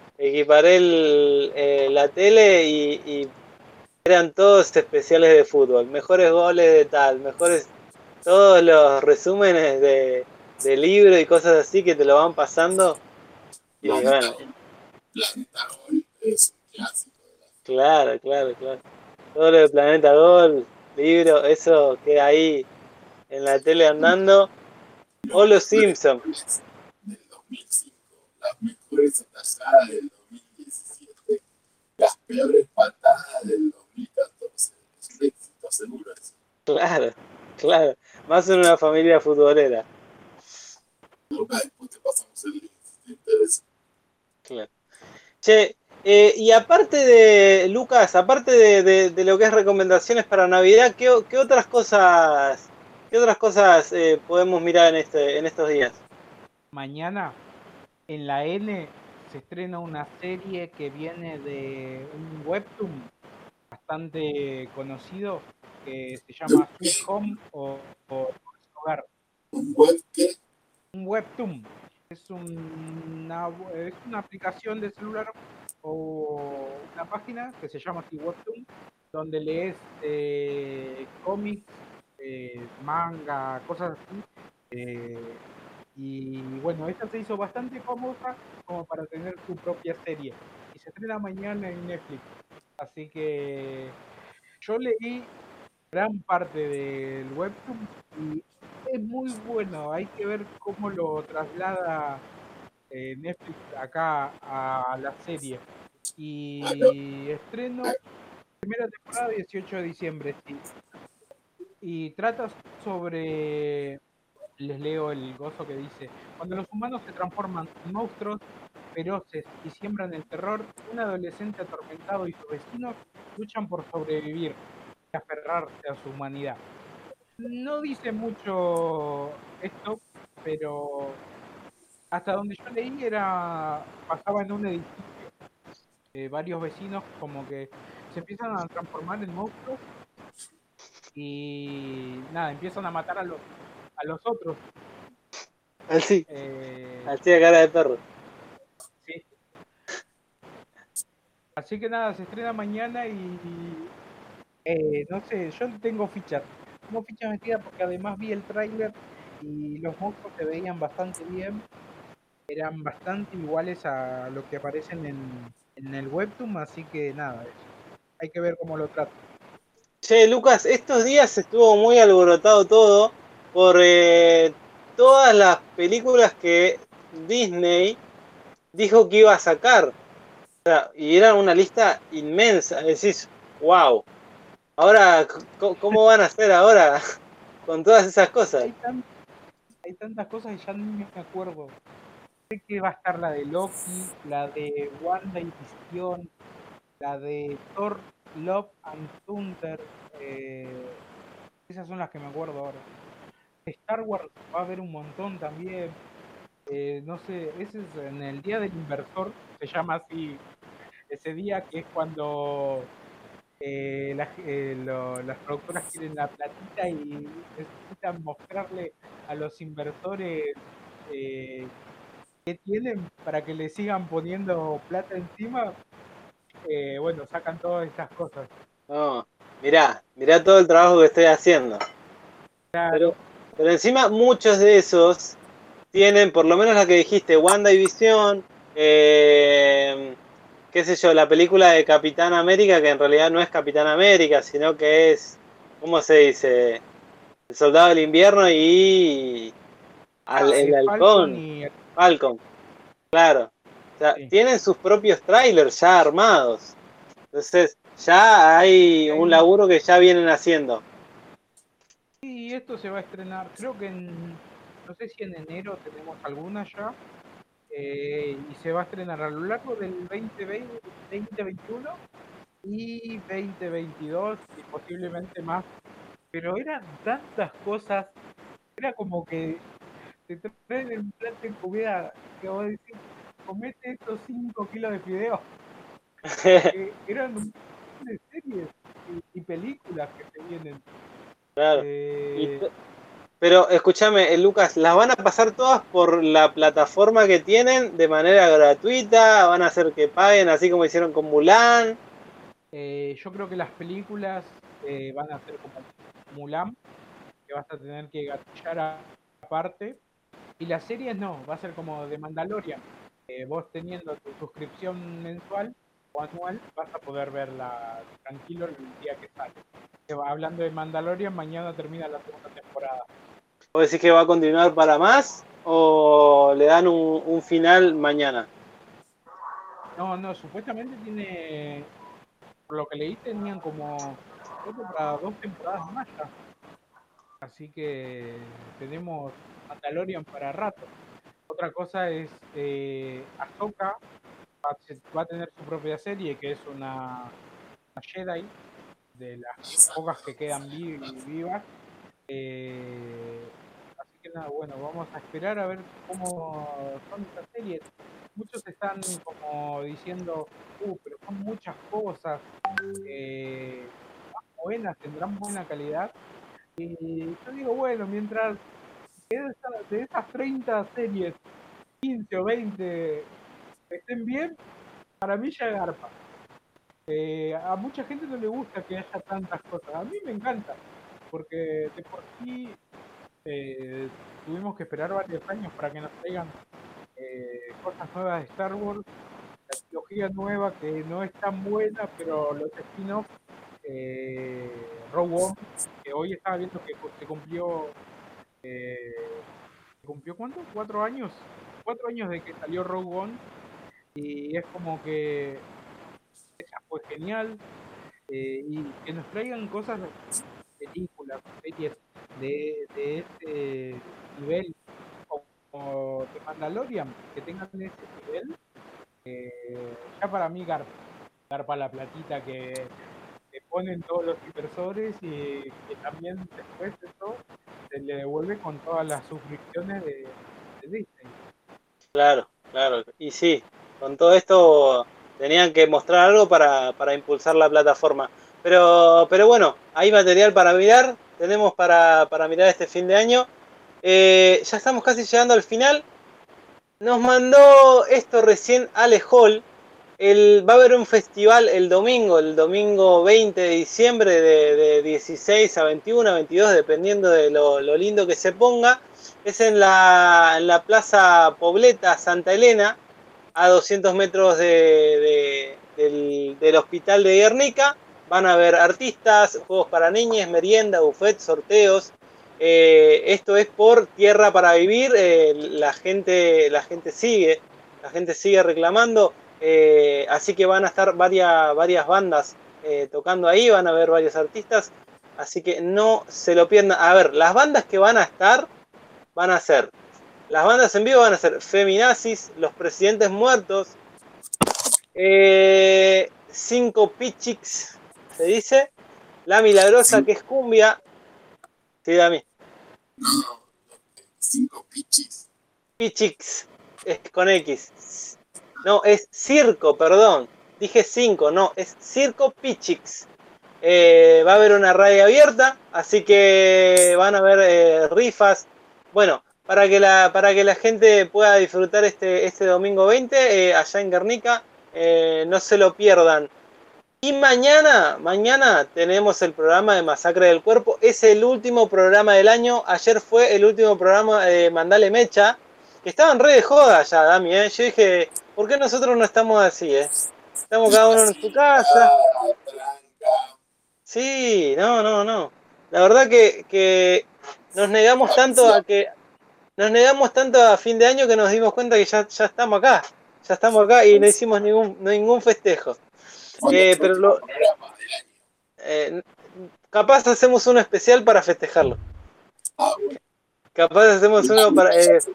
la tele y eran todos especiales de fútbol. Mejores goles de tal, todos los resúmenes de libro y cosas así que te lo van pasando. Y bueno. Planeta Gol es un clásico. Claro. Todo lo de Planeta Gol, libro, eso queda ahí en la tele andando. O los Simpsons. Del 2005, las mejores atajadas del 2017, las peores patadas del 2014. Es un éxito seguro eso. Claro. Más en una familia futbolera. Después te pasamos el link si te interesa. Claro. Che, y aparte de, Lucas, aparte de lo que es recomendaciones para Navidad, ¿qué otras cosas podemos mirar en estos días? Mañana en la N se estrena una serie que viene de un webtoon bastante conocido que se llama Sweet Home o Hogar. ¿Un web qué? Un webtoon es una aplicación de celular o una página que se llama así Webtoon, donde lees cómics, manga, cosas así. Y bueno, esta se hizo bastante famosa como para tener su propia serie. Y se estrena mañana en Netflix. Así que yo leí gran parte del webtoon y es muy bueno. Hay que ver cómo lo traslada Netflix acá a la serie. Y estreno primera temporada 18 de diciembre, sí. Y trata sobre, les leo el gozo que dice: cuando los humanos se transforman en monstruos feroces y siembran el terror, un adolescente atormentado y sus vecinos luchan por sobrevivir y aferrarse a su humanidad. No dice mucho esto, pero hasta donde yo leí pasaba en un edificio. Varios vecinos como que se empiezan a transformar en monstruos y nada, empiezan a matar a los otros. Así a cara de perro. Sí. Así que nada, se estrena mañana y no sé, yo tengo fichas metidas porque además vi el tráiler y los monstruos se veían bastante bien, eran bastante iguales a lo que aparecen en el webtoon, así que nada, hay que ver cómo lo tratan. Che, Lucas, estos días estuvo muy alborotado todo por todas las películas que Disney dijo que iba a sacar. O sea, y era una lista inmensa. Decís, wow. Ahora, ¿cómo van a hacer ahora con todas esas cosas? Hay tantas cosas que ya ni me acuerdo. Sé que va a estar la de Loki, la de Wanda y Visión, la de Thor, Love and Thunder. Esas son las que me acuerdo ahora. Star Wars va a haber un montón también. No sé, ese es en el Día del Inversor, se llama así ese día, que es cuando las productoras quieren la platita y necesitan mostrarle a los inversores qué tienen para que le sigan poniendo plata encima. Bueno, sacan todas estas cosas. No, mirá todo el trabajo que estoy haciendo. Pero encima muchos de esos tienen, por lo menos la que dijiste, WandaVision, qué sé yo, la película de Capitán América, que en realidad no es Capitán América, sino que es, ¿cómo se dice? El Soldado del Invierno y el Halcón. Falcon, claro. O sea, tienen sus propios trailers ya armados. Entonces, ya hay un laburo que ya vienen haciendo. Y esto se va a estrenar, creo que no sé si en enero tenemos alguna ya, y se va a estrenar a lo largo del 2020, 2021 y 2022 y posiblemente más, pero eran tantas cosas, era como que te traen el plato de comida que vos decís, comete estos 5 kilos de fideos. Eran un montón de series y películas que se vienen. Claro. Pero escúchame, Lucas, ¿las van a pasar todas por la plataforma que tienen de manera gratuita? ¿Van a hacer que paguen así como hicieron con Mulan? Yo creo que las películas van a ser como Mulan, que vas a tener que gatillar aparte. Y las series no, va a ser como de Mandalorian. Vos teniendo tu suscripción mensual o anual, vas a poder verla tranquilo el día que sale. Hablando de Mandalorian, mañana termina la segunda temporada. ¿Vos decís que va a continuar para más o le dan un final mañana? No, supuestamente tiene, por lo que leí, tenían como para 2 temporadas más ya. Así que tenemos Mandalorian para rato. Otra cosa es Ahsoka va a tener su propia serie, que es una Jedi, de las pocas que quedan vivas. Así que nada, bueno, vamos a esperar a ver cómo son estas series. Muchos están como diciendo, pero son muchas cosas, buenas, tendrán buena calidad. Y yo digo, bueno, mientras de esas 30 series, 15 o 20 estén bien, para mí ya garpa. A mucha gente no le gusta que haya tantas cosas. A mí me encanta, porque de por sí tuvimos que esperar varios años para que nos traigan cosas nuevas de Star Wars, la trilogía nueva que no es tan buena, pero los spin-offs, Rogue One, que hoy estaba viendo que se cumplió ¿cuánto? 4 años. 4 años de que salió Rogue One, y es como que esa fue genial, y que nos traigan cosas, películas, series de ese nivel, como de Mandalorian, que tengan ese nivel, ya para mí garpa la platita que ponen todos los inversores, y que también después de eso se le devuelve con todas las suscripciones de Disney. Claro, y sí, con todo esto tenían que mostrar algo para impulsar la plataforma. Pero bueno, hay material para mirar, tenemos para mirar este fin de año. Ya estamos casi llegando al final. Nos mandó esto recién Ale Hall. Va a haber un festival el domingo 20 de diciembre de 16 a 21, 22, dependiendo de lo lindo que se ponga. es en la Plaza Pobleta Santa Elena, a 200 metros del hospital de Guernica. Van a haber artistas, juegos para niñas, merienda, buffet, sorteos. Esto es por Tierra para Vivir. La gente sigue reclamando. Así que van a estar varias bandas tocando ahí, van a haber varios artistas. Así que no se lo pierdan. A ver, las bandas que van a estar las bandas en vivo van a ser Feminazis, Los Presidentes Muertos, 5 Pichix, se dice, La Milagrosa, que es cumbia. Sí, Dami. 5 Pichix. Pichix, es con X. No, es Circo, perdón. Dije 5, no, es Circo Pichix. Va a haber una radio abierta, así que van a haber rifas. Bueno, para que la gente pueda disfrutar este domingo 20 allá en Guernica, no se lo pierdan. Y mañana tenemos el programa de Masacre del Cuerpo. Es el último programa del año. Ayer fue el último programa de Mandale Mecha, que estaban re de joda ya, Dami. Yo dije, ¿por qué nosotros no estamos así? Estamos cada uno en su casa. Sí, no. La verdad que nos negamos tanto a fin de año que nos dimos cuenta que ya estamos acá. Ya estamos acá y no hicimos ningún festejo. Pero capaz hacemos uno especial para festejarlo. Capaz hacemos uno para...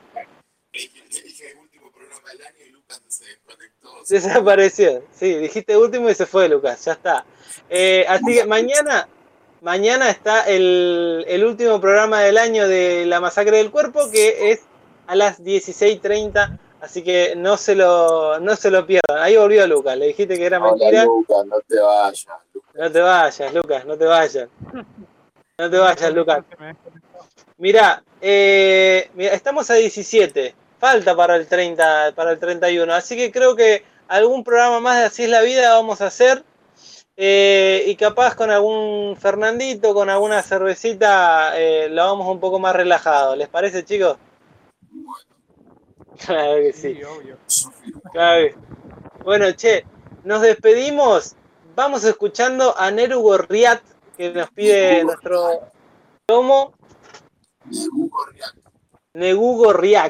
Desapareció. Sí, dijiste último y se fue, Lucas. Ya está. Así que mañana está el último programa del año de La Masacre del Cuerpo, que es a las 16:30. Así que no se lo pierdan. Ahí volvió Lucas. Le dijiste que era mentira. Lucas, no te vayas. No te vayas, Lucas. No te vayas. No te vayas, Lucas. Mirá, estamos a 17. Falta para el 30, para el 31. Así que creo que algún programa más de Así es la Vida vamos a hacer. Y capaz con algún Fernandito, con alguna cervecita, lo vamos un poco más relajado. ¿Les parece, chicos? Claro que sí. Obvio. Claro. Bueno, che, nos despedimos. Vamos escuchando a Neru Gorriat, que nos pide nuestro tomo. Negu Gorriak.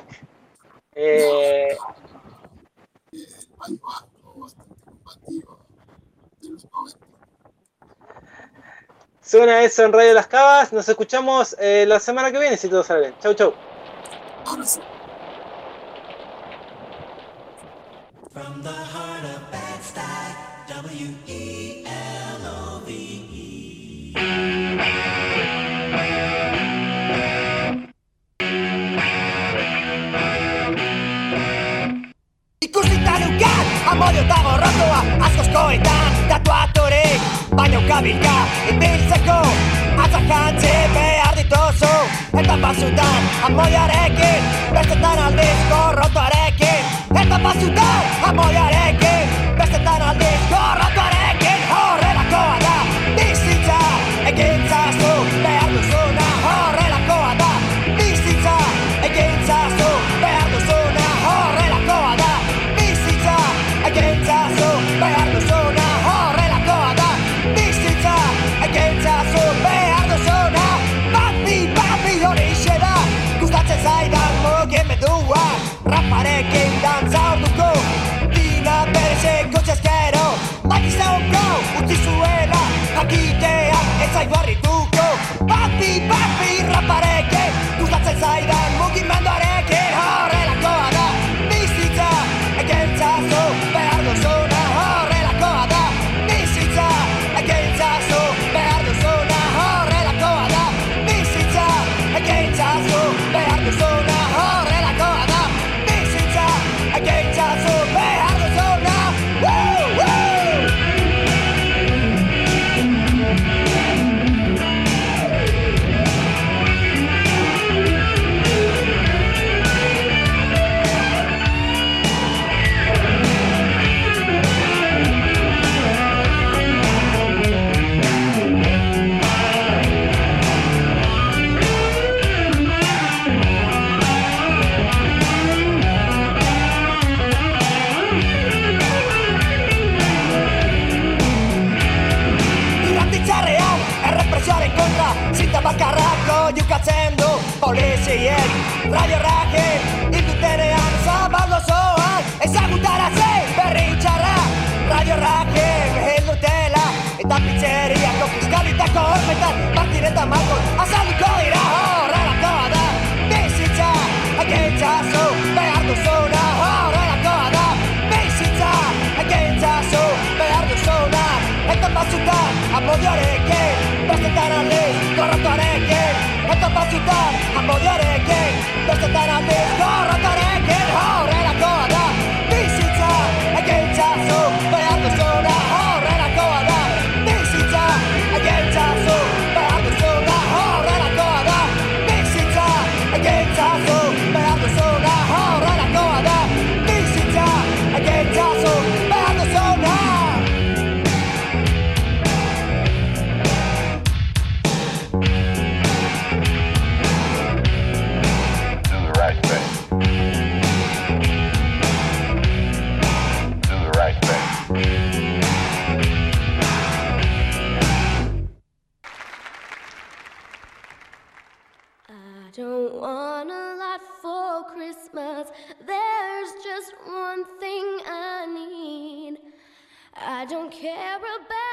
Suena eso en Radio Las Cavas. Nos escuchamos la semana que viene, si todo sale bien. Chau, chau. From the heart of Bed-Stuy, WELOVE. Ikusita neukat, amodio eta gorrotoa, askoskoetan tatuatorik, baina ukabilka, ibiltzeko, atzak jantzi behar dituzu, eta batzutan amodioarekin, bestetan aldiz gorrotoarekin, eta batzutan amodioarekin, bestetan aldiz gorrotoarekin, horrelakoa da, bizitza, egintzazu behar duzuna, horrelakoa da, bizitza, egintzazu behar duzuna, horrelakoa da, bizitza, egintzazu behar duzuna, horrelakoa da, bizitza, egintzazu behar duzuna, bapi horixe da, gustatzen zaidan mugimendua, raparekin dantza orduko, dina berezeko txaskero, makizauko utzi zuela, jakitean ez zaigu harrituko, bapi raparekin, gustatzen zaidan mugimenduarekin, horrelakoa da, bizitza, egintzazu behar duzuna, horrelakoa da, bizitza, egintzazu behar duzuna, horrelakoa da, bizitza, egintzazu behar duzuna, horrelakoa da, bizitza, egintzazu behar duzuna, gehien Radio Ragen Ildutenean zabaldo zoan Ezagutaraze berri txarra Radio Ragen heldutela Eta pizzeriako fiskalitako hormetan Martireta Malkon azalduko dira Horrelakoa da bizitza Agentzazu behar duzuna Horrelakoa da bizitza Agentzazu behar duzuna Eta batzutan amodioarekin Bestetan aldiz gorrotoarekin Eta batzutan amodioarekin Bestetan aldiz gorrotoarekin Horrelakoa da bizitza Agentzazu behar duzuna Horrelakoa da bizitza Agentzazu behar duzuna Horrelakoa da bizitza Agentzazu behar duzuna Horrelakoa da bizitza Agentzazu behar duzuna I don't want a lot for Christmas. There's just one thing I need. I don't care about